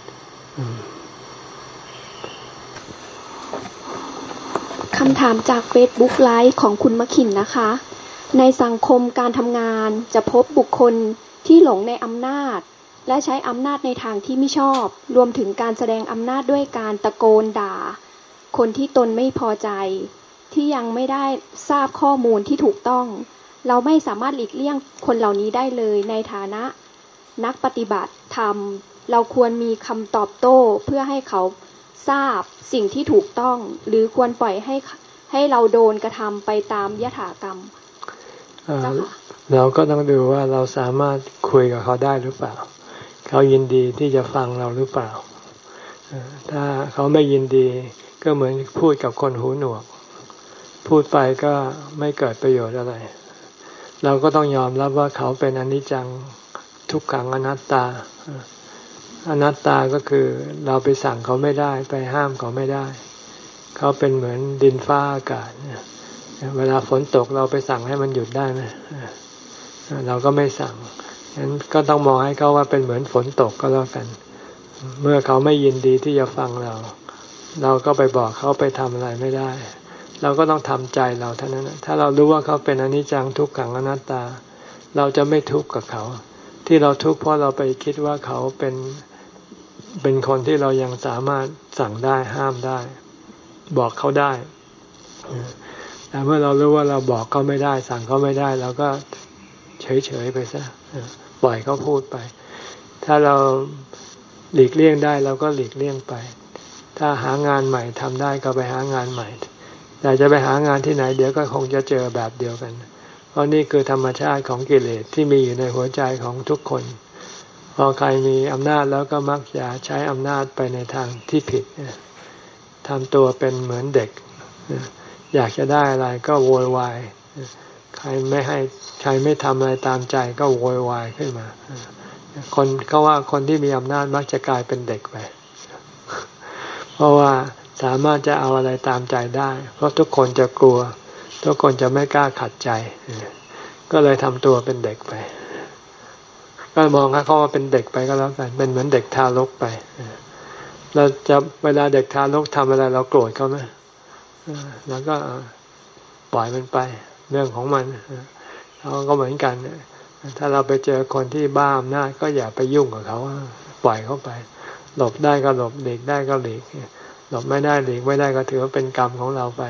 คำถามจาก Facebook Live ของคุณมขินนะคะในสังคมการทำงานจะพบบุคคลที่หลงในอำนาจและใช้อำนาจในทางที่ไม่ชอบรวมถึงการแสดงอำนาจด้วยการตะโกนด่าคนที่ตนไม่พอใจที่ยังไม่ได้ทราบข้อมูลที่ถูกต้องเราไม่สามารถหลีกเลี่ยงคนเหล่านี้ได้เลยในฐานะนักปฏิบัติธรรมเราควรมีคำตอบโต้เพื่อให้เขาทราบสิ่งที่ถูกต้องหรือควรปล่อยให้ให้เราโดนกระทำไปตามยถากรรมเราก็ต้องดูว่าเราสามารถคุยกับเขาได้หรือเปล่าเขายินดีที่จะฟังเราหรือเปล่าถ้าเขาไม่ยินดีก็เหมือนพูดกับคนหูหนวกพูดไปก็ไม่เกิดประโยชน์อะไรเราก็ต้องยอมรับว่าเขาเป็นอนิจจังทุกขังอนัตตาอนัตตาก็คือเราไปสั่งเขาไม่ได้ไปห้ามเขาไม่ได้เขาเป็นเหมือนดินฟ้าอากาศเวลาฝนตกเราไปสั่งให้มันหยุดได้ไหมเราก็ไม่สั่งฉะนั้นก็ต้องมองให้เขาว่าเป็นเหมือนฝนตกก็แล้วกันเมื่อเขาไม่ยินดีที่จะฟังเราเราก็ไปบอกเขาไปทำอะไรไม่ได้เราก็ต้องทำใจเราเท่านั้นถ้าเรารู้ว่าเขาเป็นอนิจจังทุกขังอนัตตาเราจะไม่ทุกข์กับเขาที่เราทุกข์เพราะเราไปคิดว่าเขาเป็นเป็นคนที่เรายังสามารถสั่งได้ห้ามได้บอกเขาได้แต่เมื่อเรารู้ว่าเราบอกเขาไม่ได้สั่งเขาไม่ได้เราก็เฉยๆไปซะปล่อยเขาพูดไปถ้าเราหลีกเลี่ยงได้เราก็หลีกเลี่ยงไปถ้าหางานใหม่ทำได้ก็ไปหางานใหม่แต่จะไปหางานที่ไหนเดี๋ยวก็คงจะเจอแบบเดียวกันเพราะนี่คือธรรมชาติของกิเลสที่มีอยู่ในหัวใจของทุกคนพอใครมีอำนาจแล้วก็มักจะใช้อำนาจไปในทางที่ผิดทำตัวเป็นเหมือนเด็กอยากจะได้อะไรก็โวยวายใครไม่ให้ใครไม่ทำอะไรตามใจก็โวยวายขึ้นมาคนเขาว่าคนที่มีอำนาจมักจะกลายเป็นเด็กไปเพราะว่าสามารถจะเอาอะไรตามใจได้เพราะทุกคนจะกลัวทุกคนจะไม่กล้าขัดใจก็เลยทำตัวเป็นเด็กไปก็มองเขาว่าเป็นเด็กไปก็แล้วกันเป็นเหมือนเด็กทารกไปเราจะเวลาเด็กทารกทำอะไรเราโกรธเขาไหมแล้วก็ปล่อยมันไปเรื่องของมันเขาก็เหมือนกันถ้าเราไปเจอคนที่บ้าอำนาจก็อย่าไปยุ่งกับเขาปล่อยเขาไปหลบได้ก็หลบหลีกได้ก็หลีกหลบไม่ได้หลีกไม่ได้ก็ถือว่าเป็นกรรมของเราไป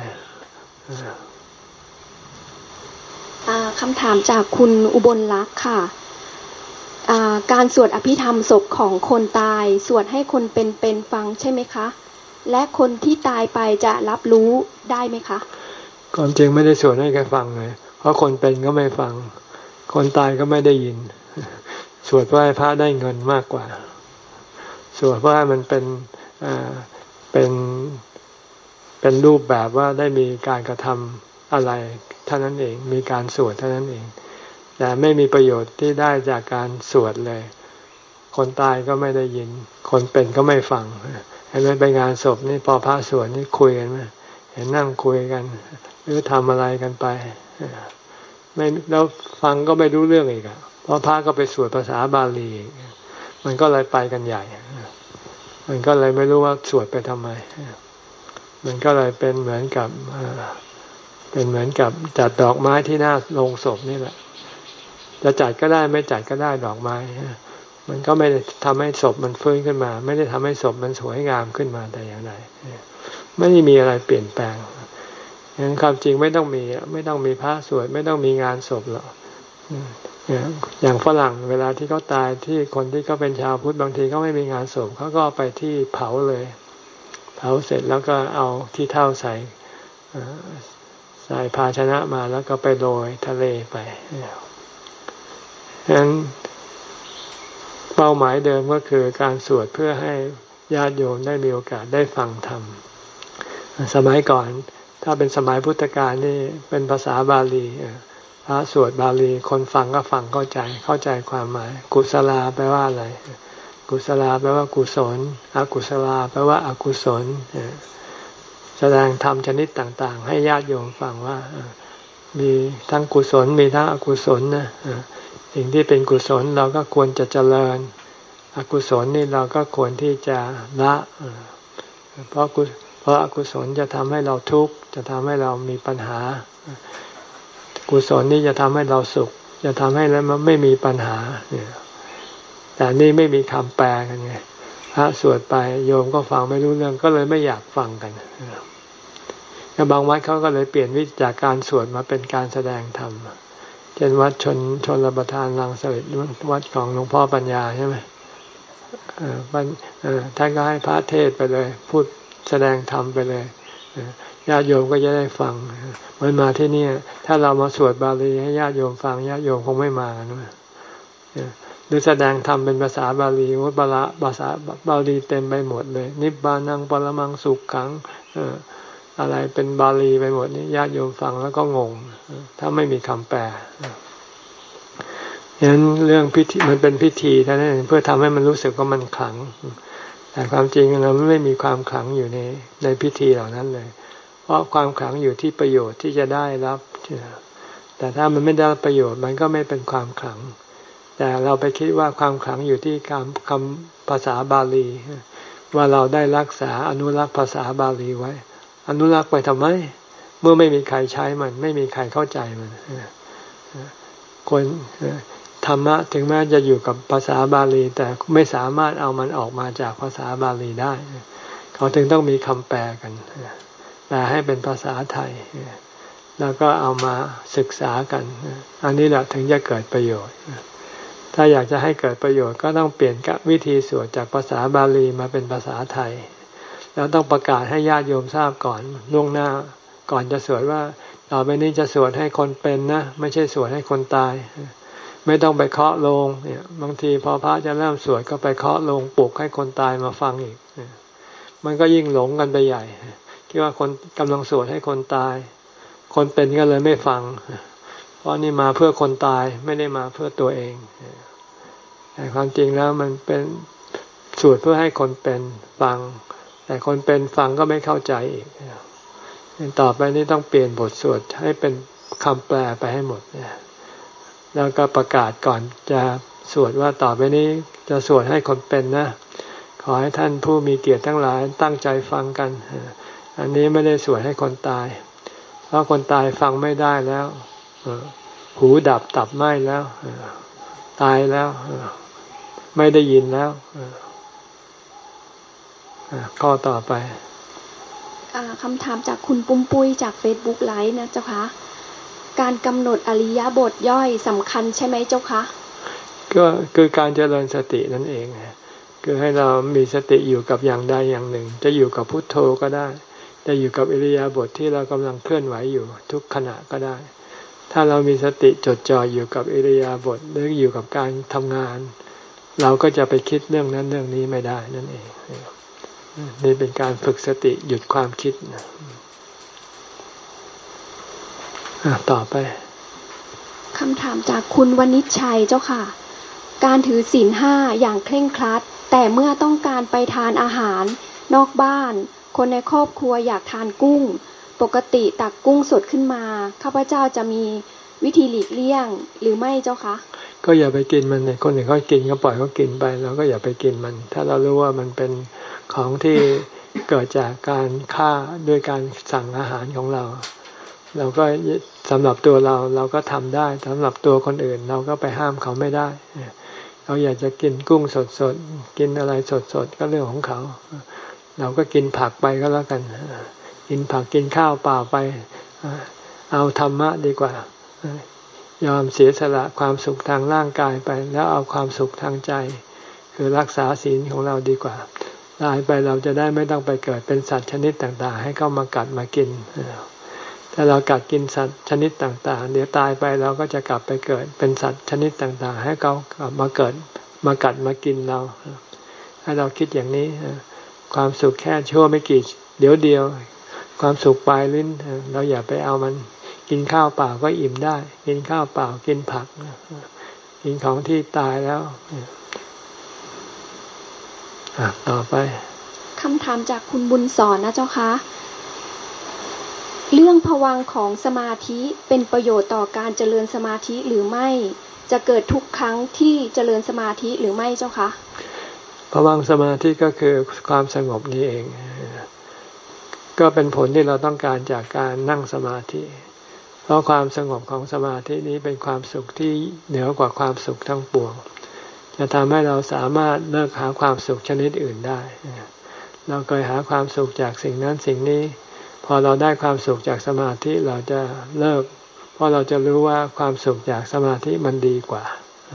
คำถามจากคุณอุบลรักษ์ค่ะการสวดอภิธรรมศพของคนตายสวดให้คนเป็นๆฟังใช่ไหมคะและคนที่ตายไปจะรับรู้ได้ไหมคะความจริงไม่ได้สวดให้ใครฟังเลยเพราะคนเป็นก็ไม่ฟังคนตายก็ไม่ได้ยินสวดเพื่อให้พระได้เงินมากกว่าสวดเพื่อให้มันเป็นเป็นเป็นรูปแบบว่าได้มีการกระทำอะไรเท่านั้นเองมีการสวดเท่านั้นเองแต่ไม่มีประโยชน์ที่ได้จากการสวดเลยคนตายก็ไม่ได้ยินคนเป็นก็ไม่ฟังเห็นไหมไปงานศพนี่พอพระสวดนี่คุยกันไหมเห็นนั่งคุยกันหรือทำอะไรกันไปไม่แล้วฟังก็ไม่รู้เรื่องอีกอะเพราะพระก็ไปสวดภาษาบาลีมันก็เลยไปกันใหญ่มันก็เลยไม่รู้ว่าสวดไปทำไมมันก็เลยเป็นเหมือนกับเป็นเหมือนกับจัดดอกไม้ที่หน้าโลงศพนี่แหละจะจัดก็ได้ไม่จัดก็ได้ดอกไม้มันก็ไม่ได้ทำให้ศพมันฟื้นขึ้นมาไม่ได้ทำให้ศพมันสวยงามขึ้นมาแต่อย่างใดไม่ได้มีอะไรเปลี่ยนแปลงงั้นความจริงไม่ต้องมีไม่ต้องมีพระสวดไม่ต้องมีงานศพหรอกอย่างฝรั่งเวลาที่เขาตายที่คนที่เขาเป็นชาวพุทธบางทีเขาไม่มีงานศพเขาก็ไปที่เผาเลยเผาเสร็จแล้วก็เอาที่เท่าใส่ใส่ภาชนะมาแล้วก็ไปโรยทะเลไปฉะนั้นเป้าหมายเดิมก็คือการสวดเพื่อให้ญาติโยมได้มีโอกาสได้ฟังธรรมสมัยก่อนถ้าเป็นสมัยพุทธกาลนี่เป็นภาษาบาลีพระสวดบาลีคนฟังก็ฟังเข้าใจเข้าใจความหมายกุศลาแปลว่าอะไรกุศลาแปลว่ากุศลอกุศลาแปลว่าอกุศลแสดงธรรมชนิดต่างๆให้ญาติโยมฟังว่ามีทั้งกุศลมีทั้งอกุศลนะสิ่งที่เป็นกุศลเราก็ควรจะเจริญอกุศลนี่เราก็ควรที่จะละเพราะกุเพราะอกุศลจะทำให้เราทุกข์จะทำให้เรามีปัญหากุศลนี่จะทำให้เราสุขจะทำให้เราไม่มีปัญหาแต่นี่ไม่มีคำแปลกันไงพระสวดไปโยมก็ฟังไม่รู้เรื่องก็เลยไม่อยากฟังกันบางวัดเขาก็เลยเปลี่ยนวิธีจากการสวดมาเป็นการแสดงธรรมเช่นวัดชนชนประทานรังสฤษวัดของหลวงพ่อปัญญาใช่ไหมท่านก็ให้พระเทศไปเลยพูดแสดงธรรมไปเลยญาติโยมก็จะได้ฟังเหมือนมาที่นี่ถ้าเรามาสวดบาลีให้ญาติโยมฟังญาติโยมคงไม่มานะหรือแสดงธรรมเป็นภาษาบาลีว่าบาละภาษาบาลีเต็มไปหมดเลยนิบบานังปรมังสุขขังอะไรเป็นบาลีไปหมดนี่ญาติโยมฟังแล้วก็งงถ้าไม่มีคำแปลฉะนั้นเรื่องพิธีมันเป็นพิธีเท่านั้นเองเพื่อทำให้มันรู้สึกว่ามันขลังแต่ความจริงเราไม่มีความขลังอยู่ในในพิธีเหล่านั้นเลยเพราะความขลังอยู่ที่ประโยชน์ที่จะได้รับแต่ถ้ามันไม่ได้ประโยชน์มันก็ไม่เป็นความขลังแต่เราไปคิดว่าความขลังอยู่ที่คำคำภาษาบาลีว่าเราได้รักษาอนุรักษ์ภาษาบาลีไว้อนุรักษ์ไปทำไมเมื่อไม่มีใครใช้มันไม่มีใครเข้าใจมันคนธรรมะถึงแม้จะอยู่กับภาษาบาลีแต่ไม่สามารถเอามันออกมาจากภาษาบาลีได้เขาถึงต้องมีคำแปลกันแปลให้เป็นภาษาไทยแล้วก็เอามาศึกษากันอันนี้แหละถึงจะเกิดประโยชน์ถ้าอยากจะให้เกิดประโยชน์ก็ต้องเปลี่ยนวิธีสวดจากภาษาบาลีมาเป็นภาษาไทยแล้วต้องประกาศให้ญาติโยมทราบก่อนล่วงหน้าก่อนจะสวดว่าต่อไปนี้จะสวดให้คนเป็นนะไม่ใช่สวดให้คนตายไม่ต้องไปเคาะโลงเนี่ยบางทีพอพระจะเริ่มสวดก็ไปเคาะโลงปลุกให้คนตายมาฟังอีกมันก็ยิ่งหลงกันไปใหญ่คิดว่าคนกำลังสวดให้คนตายคนเป็นก็เลยไม่ฟังเพราะนี่มาเพื่อคนตายไม่ได้มาเพื่อตัวเองแต่ความจริงแล้วมันเป็นสวดเพื่อให้คนเป็นฟังแต่คนเป็นฟังก็ไม่เข้าใจอีกต่อไปนี้ต้องเปลี่ยนบทสวดให้เป็นคำแปลไปให้หมดแล้วก็ประกาศก่อนจะสวดว่าต่อไปนี้จะสวดให้คนเป็นนะขอให้ท่านผู้มีเกียรติทั้งหลายตั้งใจฟังกันอันนี้ไม่ได้สวดให้คนตายเพราะคนตายฟังไม่ได้แล้วหูดับตับไหม้แล้วตายแล้วไม่ได้ยินแล้วข้อต่อไปคำถามจากคุณปุ้มปุ้ยจาก Facebook ไลฟ์นะเจ้าคะการกำหนดอริยบทย่อยสำคัญใช่ไหมเจ้าคะกก็คือการเจริญสตินั่นเองคือให้เรามีสติอยู่กับอย่างใดอย่างหนึ่งจะอยู่กับพุทโธก็ได้จะอยู่กับอิริยาบถ ท, ที่เรากำลังเคลื่อนไหวอยู่ทุกขณะก็ได้ถ้าเรามีสติจดจ่ออยู่กับอิริยาบถหรืออยู่กับการทำงานเราก็จะไปคิดเรื่องนั้นเรื่องนี้ไม่ได้นั่นเองนี่เป็นการฝึกสติหยุดความคิดต่อไปคำถามจากคุณวณิชชัยเจ้าค่ะการถือศีลห้าอย่างเคร่งครัดแต่เมื่อต้องการไปทานอาหารนอกบ้านคนในครอบครัวอยากทานกุ้งปกติตักกุ้งสดขึ้นมาข้าพเจ้าจะมีวิธีหลีกเลี่ยงหรือไม่เจ้าคะก็อย่าไปกินมันเลยคนอื่นเขากินก็ปล่อยเขากินไปเราก็อย่าไปกินมันถ้าเรารู้ว่ามันเป็นของที่เกิดจากการฆ่าด้วยการสั่งอาหารของเราเราก็สำหรับตัวเราเราก็ทำได้สำหรับตัวคนอื่นเราก็ไปห้ามเขาไม่ได้เขาอยากจะกินกุ้งสดๆกินอะไรสดๆก็เรื่องของเขาเราก็กินผักไปก็แล้วกันกินผักกินข้าวเปล่าไปเอาธรรมะดีกว่ายอมเสียสละความสุขทางร่างกายไปแล้วเอาความสุขทางใจคือรักษาศีลของเราดีกว่าตายไปเราจะได้ไม่ต้องไปเกิดเป็นสัตว์ชนิดต่างๆให้เข้ามากัดมากินถ้าเรากัดกินสัตว์ชนิดต่างๆเดี๋ยวตายไปเราก็จะกลับไปเกิดเป็นสัตว์ชนิดต่างๆให้เขากลับมาเกิดมากัดมากินเราให้เราคิดอย่างนี้ความสุขแค่ชั่วไม่กี่เดี๋ยวเดียวความสุขปลายลิ้นเราอย่าไปเอามันกินข้าวเปล่าก็อิ่มได้กินข้าวเปล่ากินผักกินของที่ตายแล้วต่อไปคำถามจากคุณบุญสอนนะเจ้าคะเรื่องภวังค์ของสมาธิเป็นประโยชน์ต่อการเจริญสมาธิหรือไม่จะเกิดทุกครั้งที่เจริญสมาธิหรือไม่เจ้าคะภวังค์สมาธิก็คือความสงบนี้เองก็เป็นผลที่เราต้องการจากการนั่งสมาธิเพราะความสงบของสมาธินี้เป็นความสุขที่เหนือกว่าความสุขทั้งปวงจะทำให้เราสามารถเลิกหาความสุขชนิดอื่นได้เราเคยหาความสุขจากสิ่งนั้นสิ่งนี้พอเราได้ความสุขจากสมาธิเราจะเลิกเพราะเราจะรู้ว่าความสุขจากสมาธิมันดีกว่า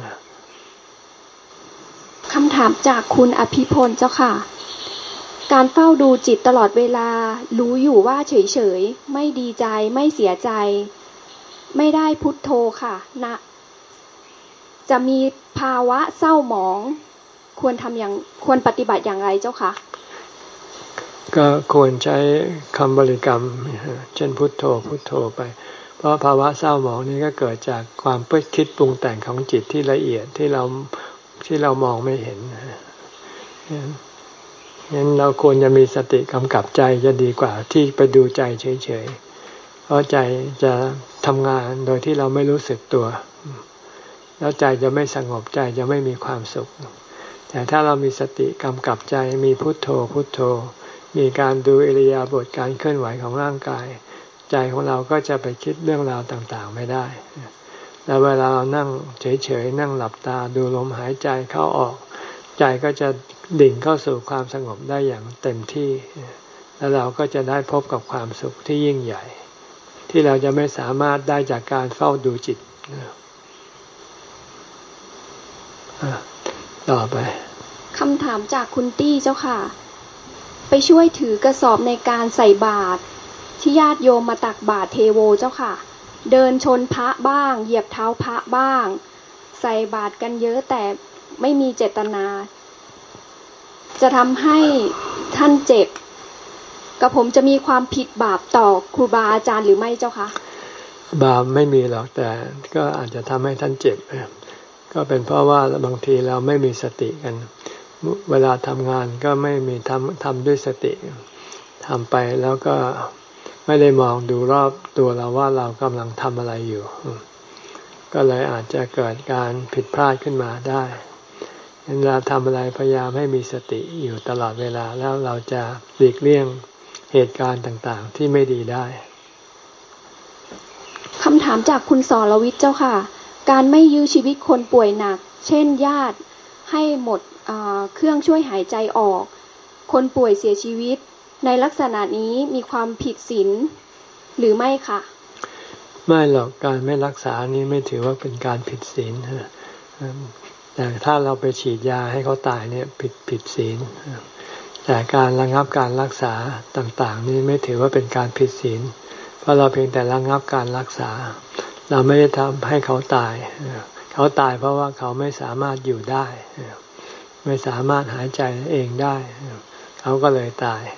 คำถามจากคุณอภิพลเจ้าค่ะการเฝ้าดูจิตตลอดเวลารู้อยู่ว่าเฉยๆไม่ดีใจไม่เสียใจไม่ได้พุทโธค่ะนะจะมีภาวะเศร้าหมองควรทำอย่างควรปฏิบัติอย่างไรเจ้าคะก็ควรใช้คำบริกรรมเช่นพุทโธพุทโธไปเพราะภาวะเศร้าหมองนี้ก็เกิดจากความคิดปรุงแต่งของจิตที่ละเอียดที่เราที่เรามองไม่เห็นงั้นเราควรจะมีสติกำกับใจจะดีกว่าที่ไปดูใจเฉยๆเพราะใจจะทำงานโดยที่เราไม่รู้สึกตัวแล้วใจจะไม่สงบใจจะไม่มีความสุขแต่ถ้าเรามีสติกำกับใจมีพุทโธพุทโธมีการดูอิริยาบถการเคลื่อนไหวของร่างกายใจของเราก็จะไปคิดเรื่องราวต่างๆไม่ได้แล้วเวลาเรานั่งเฉยๆนั่งหลับตาดูลมหายใจเข้าออกใจก็จะดิ่งเข้าสู่ความสงบได้อย่างเต็มที่แล้วเราก็จะได้พบกับความสุขที่ยิ่งใหญ่ที่เราจะไม่สามารถได้จากการเฝ้าดูจิตต่อไปคำถามจากคุณตี้เจ้าค่ะไปช่วยถือกระสอบในการใส่บาตรที่ญาติโยมมาตักบาตรเทโวเจ้าค่ะเดินชนพระบ้างเหยียบเท้าพระบ้างใส่บาตรกันเยอะแต่ไม่มีเจตนาจะทำให้ท่านเจ็บกับผมจะมีความผิดบาปต่อครูบาอาจารย์หรือไม่เจ้าคะบาปไม่มีหรอกแต่ก็อาจจะทำให้ท่านเจ็บก็เป็นเพราะว่าบางทีเราไม่มีสติกันเวลาทำงานก็ไม่มีทำทำด้วยสติทำไปแล้วก็ไม่ได้มองดูรอบตัวเราว่าเรากำลังทำอะไรอยู่ก็เลยอาจจะเกิดการผิดพลาดขึ้นมาได้เวลาทำอะไรพยายามให้มีสติอยู่ตลอดเวลาแล้วเราจะหลีกเลี่ยงเหตุการณ์ต่างๆที่ไม่ดีได้คำถามจากคุณสรวิทย์เจ้าค่ะการไม่ยื้อชีวิตคนป่วยหนักเช่นญาติให้หมดเครื่องช่วยหายใจออกคนป่วยเสียชีวิตในลักษณะนี้มีความผิดศีลหรือไม่คะไม่หรอกการไม่รักษานี้ไม่ถือว่าเป็นการผิดศีลแต่ถ้าเราไปฉีดยาให้เขาตายเนี่ยผิดผิดศีลแต่การระงับการรักษาต่างๆนี่ไม่ถือว่าเป็นการผิดศีลเพราะเราเพียงแต่ระงับการรักษาเราไม่ได้ทำให้เขาตายเขาตายเพราะว่าเขาไม่สามารถอยู่ได้ไม่สามารถหายใจเองได้เขาก็เลยตาย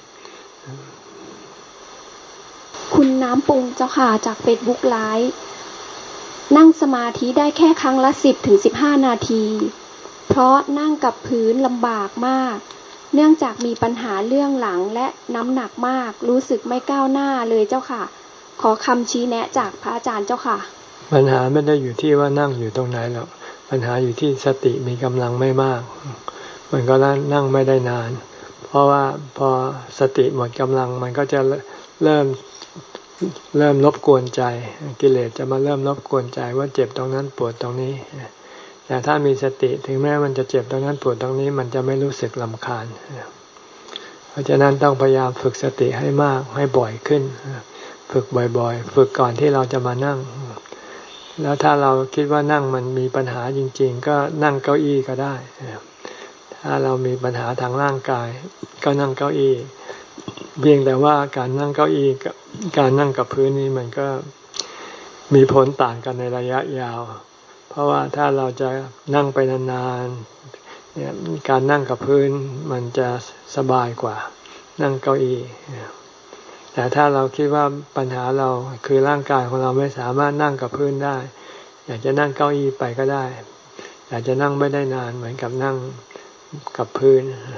คุณน้ำปรุงเจ้าค่ะจากเฟซบุ๊กไลฟ์นั่งสมาธิได้แค่ครั้งละสิบถึงสิบห้านาทีเพราะนั่งกับพื้นลำบากมากเนื่องจากมีปัญหาเรื่องหลังและน้ำหนักมากรู้สึกไม่ก้าวหน้าเลยเจ้าค่ะขอคำชี้แนะจากพระอาจารย์เจ้าค่ะปัญหาไม่ได้อยู่ที่ว่านั่งอยู่ตรงไหนหรอกปัญหาอยู่ที่สติมีกำลังไม่มากมันก็นั่งไม่ได้นานเพราะว่าพอสติหมดกำลังมันก็จะเริ่มเริ่มรบกวนใจกิเลสจะมาเริ่มรบกวนใจว่าเจ็บตรงนั้นปวดตรงนี้แต่ถ้ามีสติถึงแม้มันจะเจ็บตรงนั้นปวดตรงนี้มันจะไม่รู้สึกรำคาญเพราะฉะนั้นต้องพยายามฝึกสติให้มากให้บ่อยขึ้นฝึกบ่อยๆฝึกก่อนที่เราจะมานั่งแล้วถ้าเราคิดว่านั่งมันมีปัญหาจริงๆก็นั่งเก้าอี้ก็ได้ถ้าเรามีปัญหาทางร่างกายก็นั่งเก้าอี้เพียงแต่ว่าการนั่งเก้าอี้กับการนั่งกับพื้นนี้มันก็มีผลต่างกันในระยะยาวเพราะว่าถ้าเราจะนั่งไปนานๆเนี่ยการนั่งกับพื้นมันจะสบายกว่านั่งเก้าอี้แต่ถ้าเราคิดว่าปัญหาเราคือร่างกายของเราไม่สามารถนั่งกับพื้นได้อยากจะนั่งเก้าอี้ไปก็ได้อยากจะนั่งไม่ได้นานเหมือนกับนั่งกับพื้น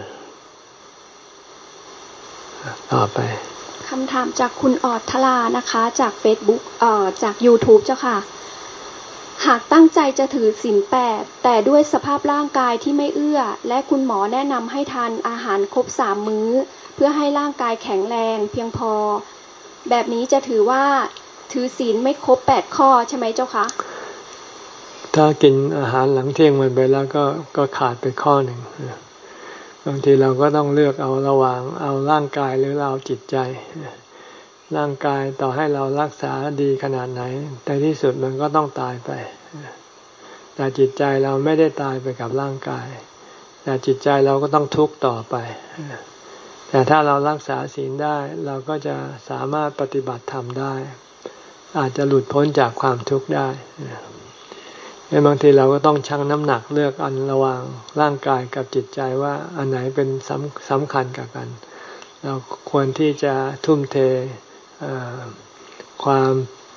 ต่อไปคำถามจากคุณออดทลานะคะจาก Facebook เอ่อจาก YouTube เจ้าค่ะหากตั้งใจจะถือศีลแปดแต่ด้วยสภาพร่างกายที่ไม่เอื้อและคุณหมอแนะนำให้ทานอาหารครบสามมื้อเพื่อให้ร่างกายแข็งแรงเพียงพอแบบนี้จะถือว่าถือศีลไม่ครบแปดข้อใช่ไหมเจ้าคะถ้ากินอาหารหลังเที่ยงวันไปแล้วก็ก็ขาดไปข้อหนึ่งบางทีเราก็ต้องเลือกเอาระหว่างเอาร่างกายหรือเราจิตใจร่างกายต่อให้เรารักษาดีขนาดไหนในที่สุดมันก็ต้องตายไปแต่จิตใจเราไม่ได้ตายไปกับร่างกายแต่จิตใจเราก็ต้องทุกข์ต่อไปแต่ถ้าเรารักษาศีลได้เราก็จะสามารถปฏิบัติธรรมได้อาจจะหลุดพ้นจากความทุกข์ได้บางทีเราก็ต้องชั่งน้ำหนักเลือกอันระหว่างร่างกายกับจิตใจว่าอันไหนเป็นสำสำคัญกับกันเราควรที่จะทุ่มเทความ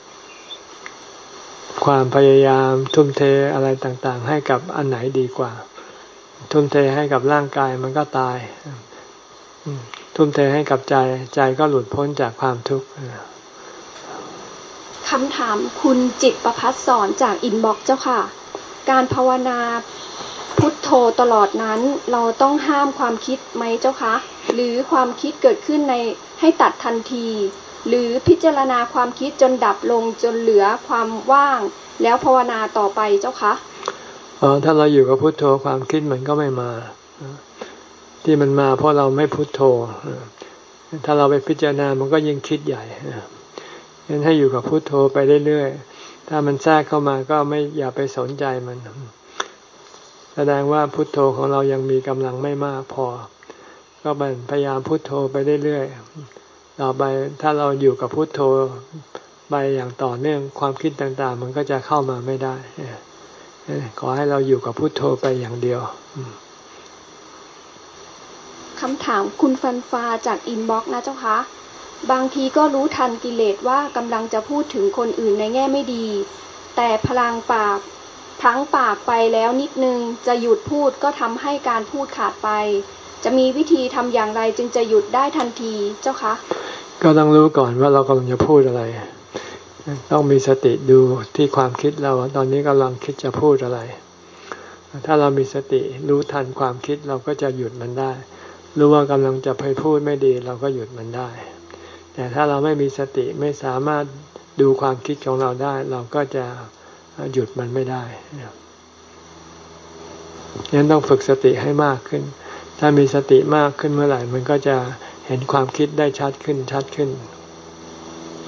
ความพยายามทุ่มเทอะไรต่างๆให้กับอันไหนดีกว่าทุ่มเทให้กับร่างกายมันก็ตายทุ่มเทให้กับใจใจก็หลุดพ้นจากความทุกข์คำถามคุณจิตประภัสสรจากอินบ็อกซ์เจ้าค่ะการภาวนาพุทโธตลอดนั้นเราต้องห้ามความคิดไหมเจ้าคะหรือความคิดเกิดขึ้นในให้ตัดทันทีหรือพิจารณาความคิดจนดับลงจนเหลือความว่างแล้วภาวนาต่อไปเจ้าคะอ๋อถ้าเราอยู่กับพุทโธความคิดมันก็ไม่มาที่มันมาเพราะเราไม่พุทโธถ้าเราไปพิจารณามันก็ยิ่งคิดใหญ่งั้นให้อยู่กับพุทโธไปเรื่อยๆถ้ามันแทรกเข้ามาก็ไม่อย่าไปสนใจมันแสดงว่าพุทโธของเรายังมีกำลังไม่มากพอก็พยายามพุทโธไปเรื่อยๆต่อไปถ้าเราอยู่กับพุทโธไปอย่างต่อเนื่องความคิดต่างๆมันก็จะเข้ามาไม่ได้ขอให้เราอยู่กับพุทโธไปอย่างเดียวคำถามคุณฟันฟ้าจากอินบ็อกซ์นะเจ้าคะบางทีก็รู้ทันกิเลสว่ากำลังจะพูดถึงคนอื่นในแง่ไม่ดีแต่พลังปากพลั้งปากไปแล้วนิดนึงจะหยุดพูดก็ทำให้การพูดขาดไปจะมีวิธีทำอย่างไรจึงจะหยุดได้ทันทีเจ้าคะก็ต้องรู้ก่อนว่าเรากำลังจะพูดอะไรต้องมีสติดูที่ความคิดเราตอนนี้กำลังคิดจะพูดอะไรถ้าเรามีสติรู้ทันความคิดเราก็จะหยุดมันได้รู้ว่ากำลังจะไปพูดไม่ดีเราก็หยุดมันได้แต่ถ้าเราไม่มีสติไม่สามารถดูความคิดของเราได้เราก็จะหยุดมันไม่ได้งั้นต้องฝึกสติให้มากขึ้นถ้ามีสติมากขึ้นเมื่อไหร่มันก็จะเห็นความคิดได้ชัดขึ้นชัดขึ้น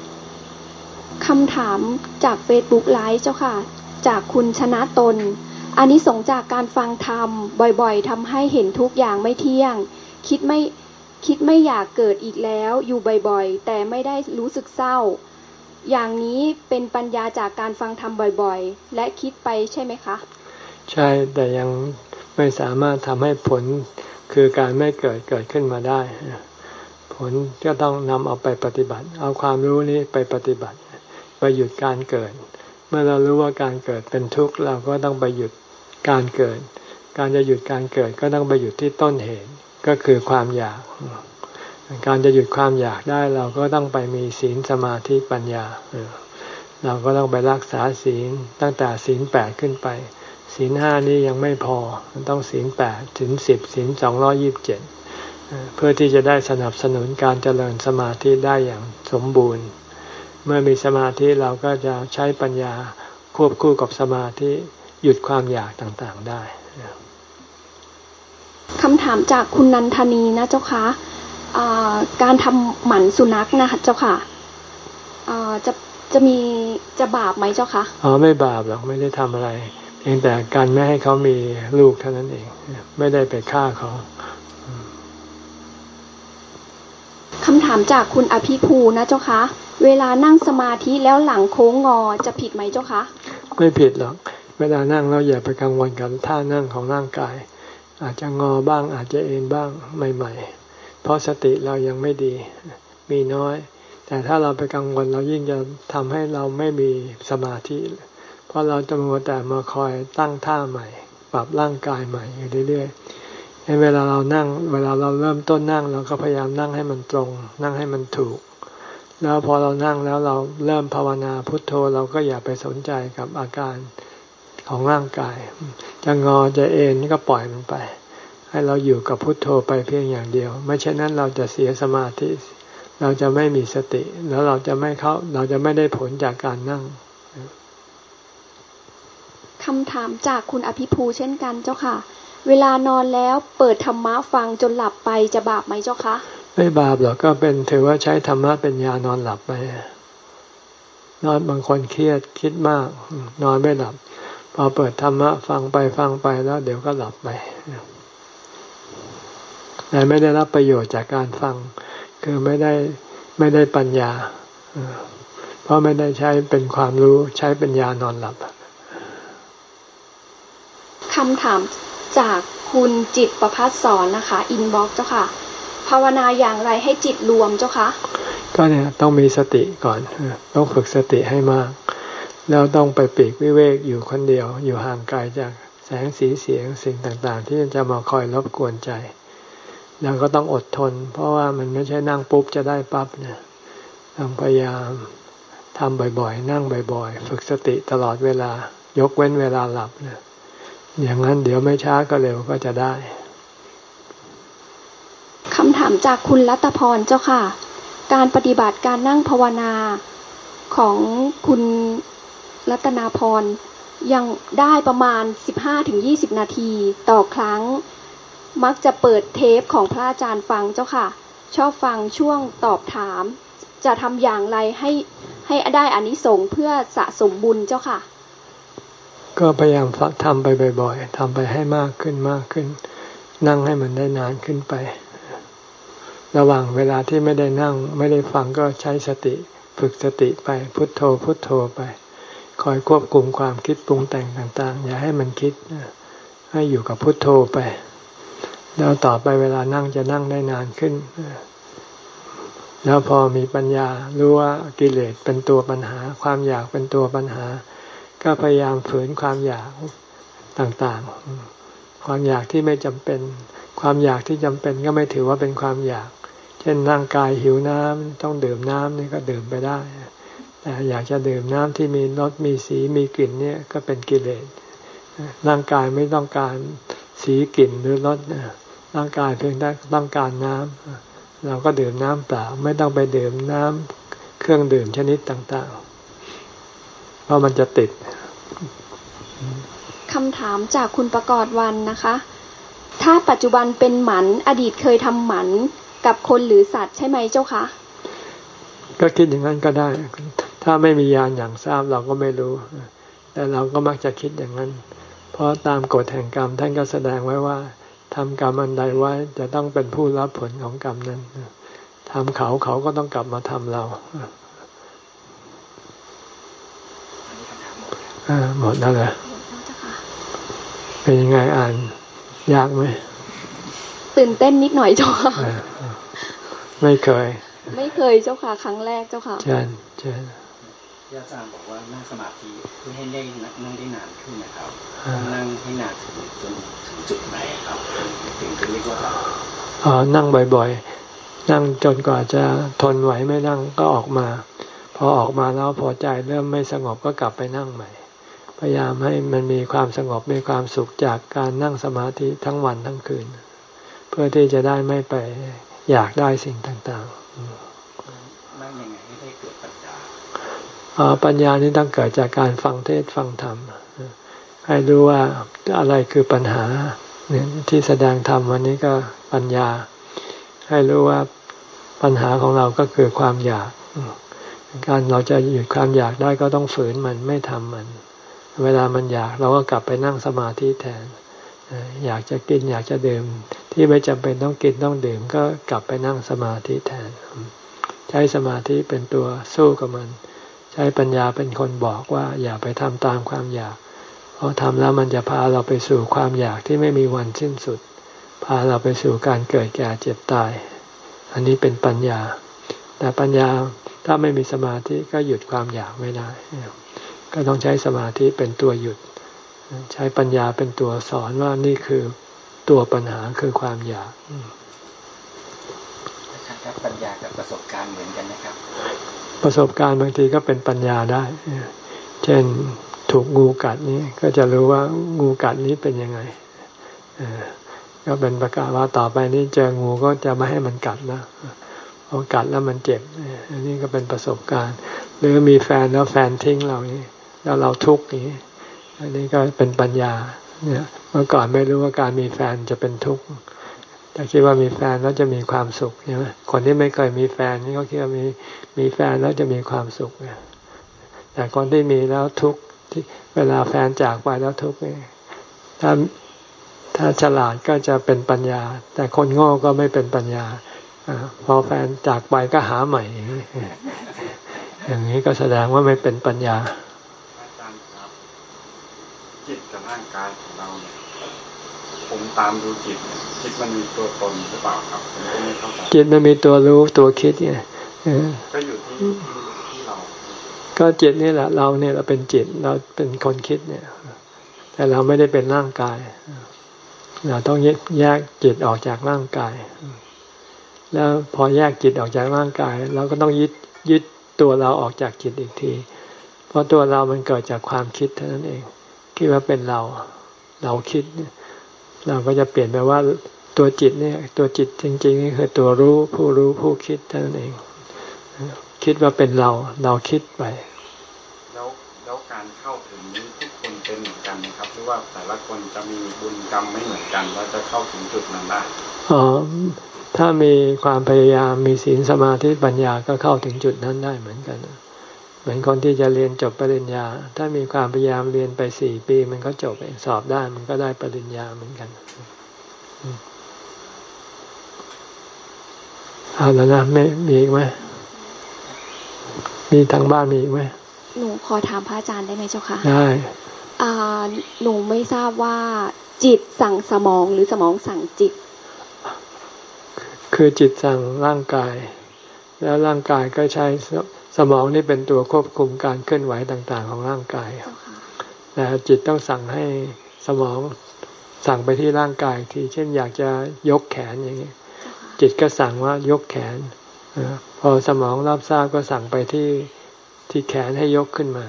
คำถามจาก Facebook Live เจ้าค่ะจากคุณชนะตนอานิสงส์จากการฟังธรรมบ่อยๆทำให้เห็นทุกอย่างไม่เที่ยงคิดไม่คิดไม่อยากเกิดอีกแล้วอยู่บ่อยๆแต่ไม่ได้รู้สึกเศร้าอย่างนี้เป็นปัญญาจากการฟังธรรมบ่อยๆและคิดไปใช่ไหมคะใช่แต่ยังไม่สามารถทำให้ผลคือการไม่เกิดเกิดขึ้นมาได้ผลก็ต้องนำเอาไปปฏิบัติเอาความรู้นี้ไปปฏิบัติไปหยุดการเกิดเมื่อเรารู้ว่าการเกิดเป็นทุกข์เราก็ต้องไปหยุดการเกิดการจะหยุดการเกิดก็ต้องไปหยุดที่ต้นเหตุก็คือความอยากการจะหยุดความอยากได้เราก็ต้องไปมีศีลสมาธิปัญญาเราก็ต้องไปรักษาศีลตั้งแต่ศีลแปดขึ้นไปศีลห้านี้ยังไม่พอต้องศีลแปดศีลสิบศีลสองร้อยยี่สิบเจ็ดเพื่อที่จะได้สนับสนุนการเจริญสมาธิได้อย่างสมบูรณ์เมื่อมีสมาธิเราก็จะใช้ปัญญาควบคู่กับสมาธิหยุดความอยากต่างๆได้คำถามจากคุณนันทนีนะเจ้าคะการทำหมันสุนัขนะคะเจ้าค่ะจะจะมีจะบาปไหมเจ้าคะอ๋อไม่บาปหรอกไม่ได้ทำอะไรเพียงแต่การไม่ให้เขามีลูกเท่านั้นเองไม่ได้ไปฆ่าเขาคำถามจากคุณอภิภูนะเจ้าคะเวลานั่งสมาธิแล้วหลังโค้งงอจะผิดไหมเจ้าคะไม่ผิดหรอกเวลานั่งเราอย่าไปกังวลกับท่านั่งของร่างกายอาจจะงอบ้างอาจจะเอ็นบ้างใหม่ๆเพราะสติเรายังไม่ดีมีน้อยแต่ถ้าเราไปกังวลเรายิ่งจะทำให้เราไม่มีสมาธิเพราะเราจะมัวแต่มาคอยตั้งท่าใหม่ปรับร่างกายใหม่อยู่เรื่อยๆให้เวลาเรานั่งเวลาเราเริ่มต้นนั่งเราก็พยายามนั่งให้มันตรงนั่งให้มันถูกแล้วพอเรานั่งแล้วเราเริ่มภาวนาพุทโธเราก็อย่าไปสนใจกับอาการของร่างกายจะงอจะเอ็นก็ปล่อยมันไปให้เราอยู่กับพุทโธไปเพียงอย่างเดียวไม่เช่นนั้นเราจะเสียสมาธิเราจะไม่มีสติแล้วเราจะไม่เข้าเราจะไม่ได้ผลจากการนั่งคำถามจากคุณอภิภูเช่นกันเจ้าค่ะเวลานอนแล้วเปิดธรรมะฟังจนหลับไปจะบาปไหมเจ้าคะไม่บาปหรอกก็เป็นถือว่าใช้ธรรมะเป็นยานอนหลับไปนอนบางคนเครียดคิดมากนอนไม่หลับพอเปิดธรรมะฟังไปฟังไปแล้วเดี๋ยวก็หลับไปแต่ไม่ได้รับประโยชน์จากการฟังคือไม่ได้ไม่ได้ปัญญาเพราะไม่ได้ใช้เป็นความรู้ใช้เป็นยานอนหลับคำถามจากคุณจิตประภัสสรนะคะอินบ็อกซ์เจ้าค่ะภาวนาอย่างไรให้จิตรวมเจ้าคะก็เนี่ยต้องมีสติก่อนต้องฝึกสติให้มากแล้วต้องไปปีกวิเวกอยู่คนเดียวอยู่ห่างไกลจากแสงสีเสียงสิ่งต่างๆที่จะมาคอยรบกวนใจแล้วก็ต้องอดทนเพราะว่ามันไม่ใช่นั่งปุ๊บจะได้ปั๊บเนี่ยต้องพยายามทำบ่อยๆนั่งบ่อยๆฝึกสติตลอดเวลายกเว้นเวลาหลับเนี่ยอย่างนั้นเดี๋ยวไม่ช้าก็เร็วก็จะได้คำถามจากคุณรัตพรเจ้าค่ะการปฏิบัติการนั่งภาวนาของคุณรัตนาพรยังได้ประมาณ สิบห้าถึงยี่สิบ นาทีต่อครั้งมักจะเปิดเทปของพระอาจารย์ฟังเจ้าค่ะชอบฟังช่วงตอบถามจะทำอย่างไรให้ให้ได้อานิสงส์เพื่อสะสมบุญเจ้าค่ะก็พยายามทำไปบ่อยๆทำไปให้มากขึ้นมากขึ้นนั่งให้มันได้นานขึ้นไประหว่างเวลาที่ไม่ได้นั่งไม่ได้ฟังก็ใช้สติฝึกสติไปพุทโธพุทโธไปคอยควบคุมความคิดปรุงแต่งต่างๆอย่าให้มันคิดให้อยู่กับพุทโธไปแล้วต่อไปเวลานั่งจะนั่งได้นานขึ้นแล้วพอมีปัญญารู้ว่ากิเลสเป็นตัวปัญหาความอยากเป็นตัวปัญหาก็พยายามฝืนความอยากต่างๆความอยากที่ไม่จำเป็นความอยากที่จำเป็นก็ไม่ถือว่าเป็นความอยากเช่นร่างกายหิวน้ำต้องดื่มน้ำนี่ก็ดื่มไปได้แต่อยากจะดื่มน้ำที่มีรสมีสีมีกลิ่นเนี่ยก็เป็นกิเลสร่างกายไม่ต้องการสีกลิ่นหรือรสร่างกายเพียงแต่ต้องการน้ำเราก็ดื่มน้ำเปล่าไม่ต้องไปดื่มน้ำเครื่องดื่มชนิดต่างๆเพราะมันจะติดคำถามจากคุณประกอบวันนะคะถ้าปัจจุบันเป็นหมันอดีตเคยทำหมันกับคนหรือสัตว์ใช่ไหมเจ้าคะก็คิดอย่างนั้นก็ได้ถ้าไม่มีญาณอย่างทราบเราก็ไม่รู้แต่เราก็มักจะคิดอย่างนั้นพอราะตามกฎแห่งกรรมท่านก็แสดงไว้ว่าทำกรรมอันใดไว้จะต้องเป็นผู้รับผลของกรรมนั้นทำเขาเขาก็ต้องกลับมาทำเราหมดแล้วเหรอเป็นยังไงอ่านยากไหมตื่นเต้นนิดหน่อยเจ้าค่ะไม่เคยไม่เคยเจ้าค่ะครั้งแรกเจ้าค่ะเชิญเชิญที่อาจารย์บอกว่านั่งสมาธิเพื่อให้ได้นั่งได้นานขึ้นนะครับนั่งให้นานถึงจนถึงจุดไหนครับถึงจะเรียกว่าอ๋อนั่งบ่อยๆนั่งจนกว่าจะทนไหวไม่นั่งก็ออกมาพอออกมาแล้วพอใจเริ่มไม่สงบก็กลับไปนั่งใหม่พยายามให้มันมีความสงบมีความสุขจากการนั่งสมาธิทั้งวันทั้งคืนเพื่อที่จะได้ไม่ไปอยากได้สิ่งต่างๆนั่งยังไงให้ได้เกิดปัญญาอ๋อปัญญานี่ต้องเกิดจากการฟังเทศฟังธรรมให้รู้ว่าอะไรคือปัญหาเนี่ยที่แสดงธรรมวันนี้ก็ปัญญาให้รู้ว่าปัญหาของเราก็คือความอยากการเราจะหยุดความอยากได้ก็ต้องฝืนมันไม่ทำมันเวลามันอยากเราก็กลับไปนั่งสมาธิแทนอยากจะกินอยากจะดื่มที่ไม่จำเป็นต้องกินต้องดื่มก็กลับไปนั่งสมาธิแทนใช้สมาธิเป็นตัวสู้กับมันใช้ปัญญาเป็นคนบอกว่าอย่าไปทำตามความอยากเพราะทำแล้วมันจะพาเราไปสู่ความอยากที่ไม่มีวันสิ้นสุดพาเราไปสู่การเกิดแก่เจ็บตายอันนี้เป็นปัญญาแต่ปัญญาถ้าไม่มีสมาธิก็หยุดความอยากไม่ได้ก็ต้องใช้สมาธิเป็นตัวหยุดใช้ปัญญาเป็นตัวสอนว่านี่คือตัวปัญหาคือความอยากครับปัญญากับประสบการณ์เหมือนกันนะครับประสบการณ์บางทีก็เป็นปัญญาได้เช่นถูกงูกัดนี้ก็จะรู้ว่างูกัดนี้เป็นยังไงก็เป็นประกาศว่าต่อไปนี้เจองูก็จะไม่ให้มันกัดนะพอกัดแล้วมันเจ็บอันนี้ก็เป็นประสบการณ์หรือมีแฟนแล้วแฟนทิ้งเรานี่แล้วเราทุกข์นี้อันนี้ก็เป็นปัญญาเนี่ยเมื่อก่อนไม่รู้ว่าการมีแฟนจะเป็นทุกข์แต่คิดว่ามีแฟนแล้วจะมีความสุขใช่ไหมคนที่ไม่เคยมีแฟนนี่เขาคิดว่ามีมีแฟนแล้วจะมีความสุขเนี่ยแต่คนที่มีแล้วทุกข์ที่เวลาแฟนจากไปแล้วทุกข์เนี่ยถ้าถ้าฉลาดก็จะเป็นปัญญาแต่คนโง่ก็ไม่เป็นปัญญาพอแฟนจากไปก็หาใหม่อย่างนี้ก็แสดงว่าไม่เป็นปัญญาจิตกับร่างกายของเราเนี่ยผมตามดูจิตจิตมันมีตัวตนหรือเปล่าครับผมก็ไม่เข้าใจจิตมันมีตัวรู้ตัวคิดไงก็อยู่ที่ที่เราก็จิตนี่แหละเราเนี่ยเราเป็นจิตเราเป็นคนคิดเนี่ยแต่เราไม่ได้เป็นร่างกายเราต้องแยกจิตออกจากร่างกายแล้วพอแยกจิตออกจากร่างกายเราก็ต้องยึดยึดตัวเราออกจากจิตอีกทีเพราะตัวเรามันเกิดจากความคิดเท่านั้นเองคิดว่าเป็นเราเราคิดเราก็จะเปลี่ยนไปว่าตัวจิตเนี่ยตัวจิตจริงๆนี่คือตัวรู้ผู้รู้ผู้คิดเท่านั้นเองคิดว่าเป็นเราเราคิดไปแล้วแล้วการเข้าถึงนี้ทุกคนเป็นเหมือนกันนะครับหรือว่าแต่ละคนจะมีบุญกรรมไม่เหมือนกันแล้วจะเข้าถึงจุดนั้นได้อ๋อถ้ามีความพยายามมีศีลสมาธิปัญญาก็เข้าถึงจุดนั้นได้เหมือนกันเหมือนคนที่จะเรียนจบปริญญาถ้ามีความพยายามเรียนไปสี่ปีมันก็จบสอบได้มันก็ได้ปริญญาเหมือนกันเอาแล้วนะไม่มีอีกไหมมีทางบ้านมีอีกไหมหนูขอถามพระอาจารย์ได้ไหมเจ้าค่ะได้อ่าหนูไม่ทราบว่าจิตสั่งสมองหรือสมองสั่งจิตคือจิตสั่งร่างกายแล้วร่างกายก็ใช้สมองนี่เป็นตัวควบคุมการเคลื่อนไหวต่างๆของร่างกายแต่จิตต้องสั่งให้สมองสั่งไปที่ร่างกายทีเช่นอยากจะยกแขนอย่างนี้จิตก็สั่งว่ายกแขนพอสมองรับทราบก็สั่งไปที่ที่แขนให้ยกขึ้นมา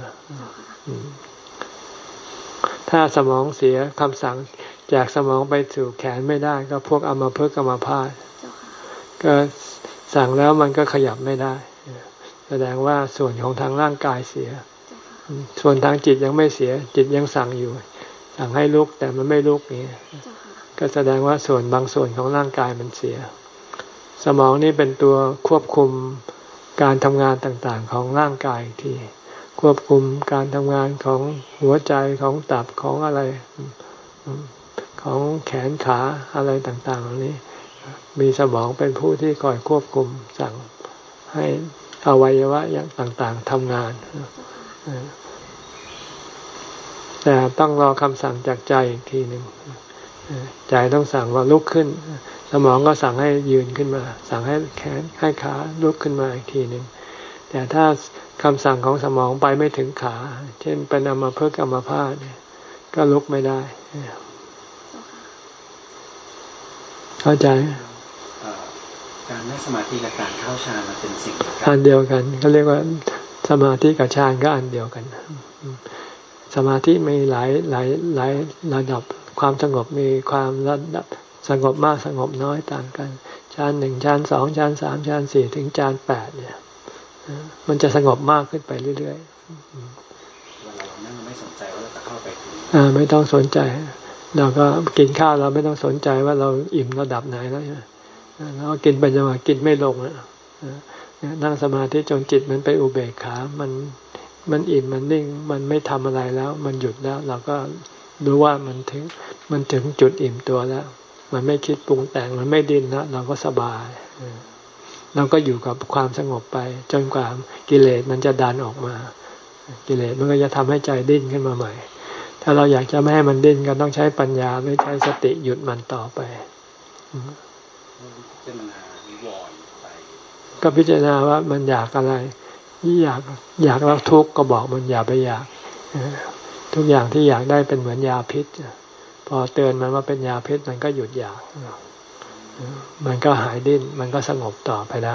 ถ้าสมองเสียคำสั่งจากสมองไปสู่แขนไม่ได้ก็พวกอัมพฤกษ์อัมพาตก็สั่งแล้วมันก็ขยับไม่ได้แสดงว่าส่วนของทางร่างกายเสียส่วนทางจิตยังไม่เสียจิตยังสั่งอยู่สั่งให้ลุกแต่มันไม่ลุกนี่ก็แสดงว่าส่วนบางส่วนของร่างกายมันเสียสมองนี่เป็นตัวควบคุมการทำงานต่างๆของร่างกายที่ควบคุมการทำงานของหัวใจของตับของอะไรของแขนขาอะไรต่างๆเหล่านี้มีสมองเป็นผู้ที่คอยควบคุมสั่งให้อวัยวะอย่างต่างๆทำงานแต่ต้องรอคำสั่งจากใจอีกทีหนึ่งใจต้องสั่งว่าลุกขึ้นสมองก็สั่งให้ยืนขึ้นมาสั่งให้แขนให้ขาลุกขึ้นมาอีกทีหนึ่งแต่ถ้าคำสั่งของสมองไปไม่ถึงขาเช่นเป็นอัมพฤกษ์อัมพาตก็ลุกไม่ได้เข้าใจการนั่งสมาธิกับการเข้าฌานมันเป็นสิ่งอันเดียวกันเขาเรียกว่าสมาธิกับฌานก็อันเดียวกันสมาธิมีหลายหลายหลายระดับความสงบมีความระดับสงบมากสงบน้อยต่างกันฌานหนึ่งฌานสองฌานสามฌานสี่ถึงฌานแปดเนี่ยมันจะสงบมากขึ้นไปเรื่อยๆเวลาเรานั่งไม่สนใจว่าเราจะเข้าไปอ่าไม่ต้องสนใจเราก็กินข้าวเราไม่ต้องสนใจว่าเราอิ่มระดับไหนแล้วเรากินไปจนว่ากินไม่ลงแล้วนั่งสมาธิจนจิตมันไปอุเบกขามันมันอิ่มมันนิ่งมันไม่ทำอะไรแล้วมันหยุดแล้วเราก็รู้ว่ามันถึงมันถึงจุดอิ่มตัวแล้วมันไม่คิดปรุงแต่งมันไม่ดิ้นแล้วเราก็สบายเราก็อยู่กับความสงบไปจนกว่ากิเลสมันจะดันออกมากิเลสมันก็จะทำให้ใจดิ้นขึ้นมาใหม่ถ้าเราอยากจะไม่ให้มันดิ้นก็ต้องใช้ปัญญาหรือใช้สติหยุดมันต่อไปก็พิจารณาว่ามันอยากอะไรอยากอยากแล้วทุกข์ก็บอกมันอย่าไปอยากทุกอย่างที่อยากได้เป็นเหมือนยาพิษพอเตือนมันว่าเป็นยาพิษมันก็หยุดอยากมันก็หายดิ้นมันก็สงบต่อไปได้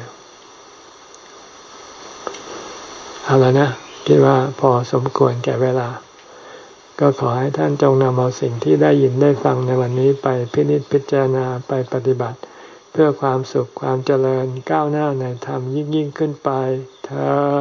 เอาละนะคิดว่าพอสมควรแก่เวลาก็ขอให้ท่านจงนำเอาสิ่งที่ได้ยินได้ฟังในวันนี้ไปพินิจพิจารณาไปปฏิบัติเพื่อความสุขความเจริญก้าวหน้าในธรรมยิ่งยิ่งขึ้นไปเทอญ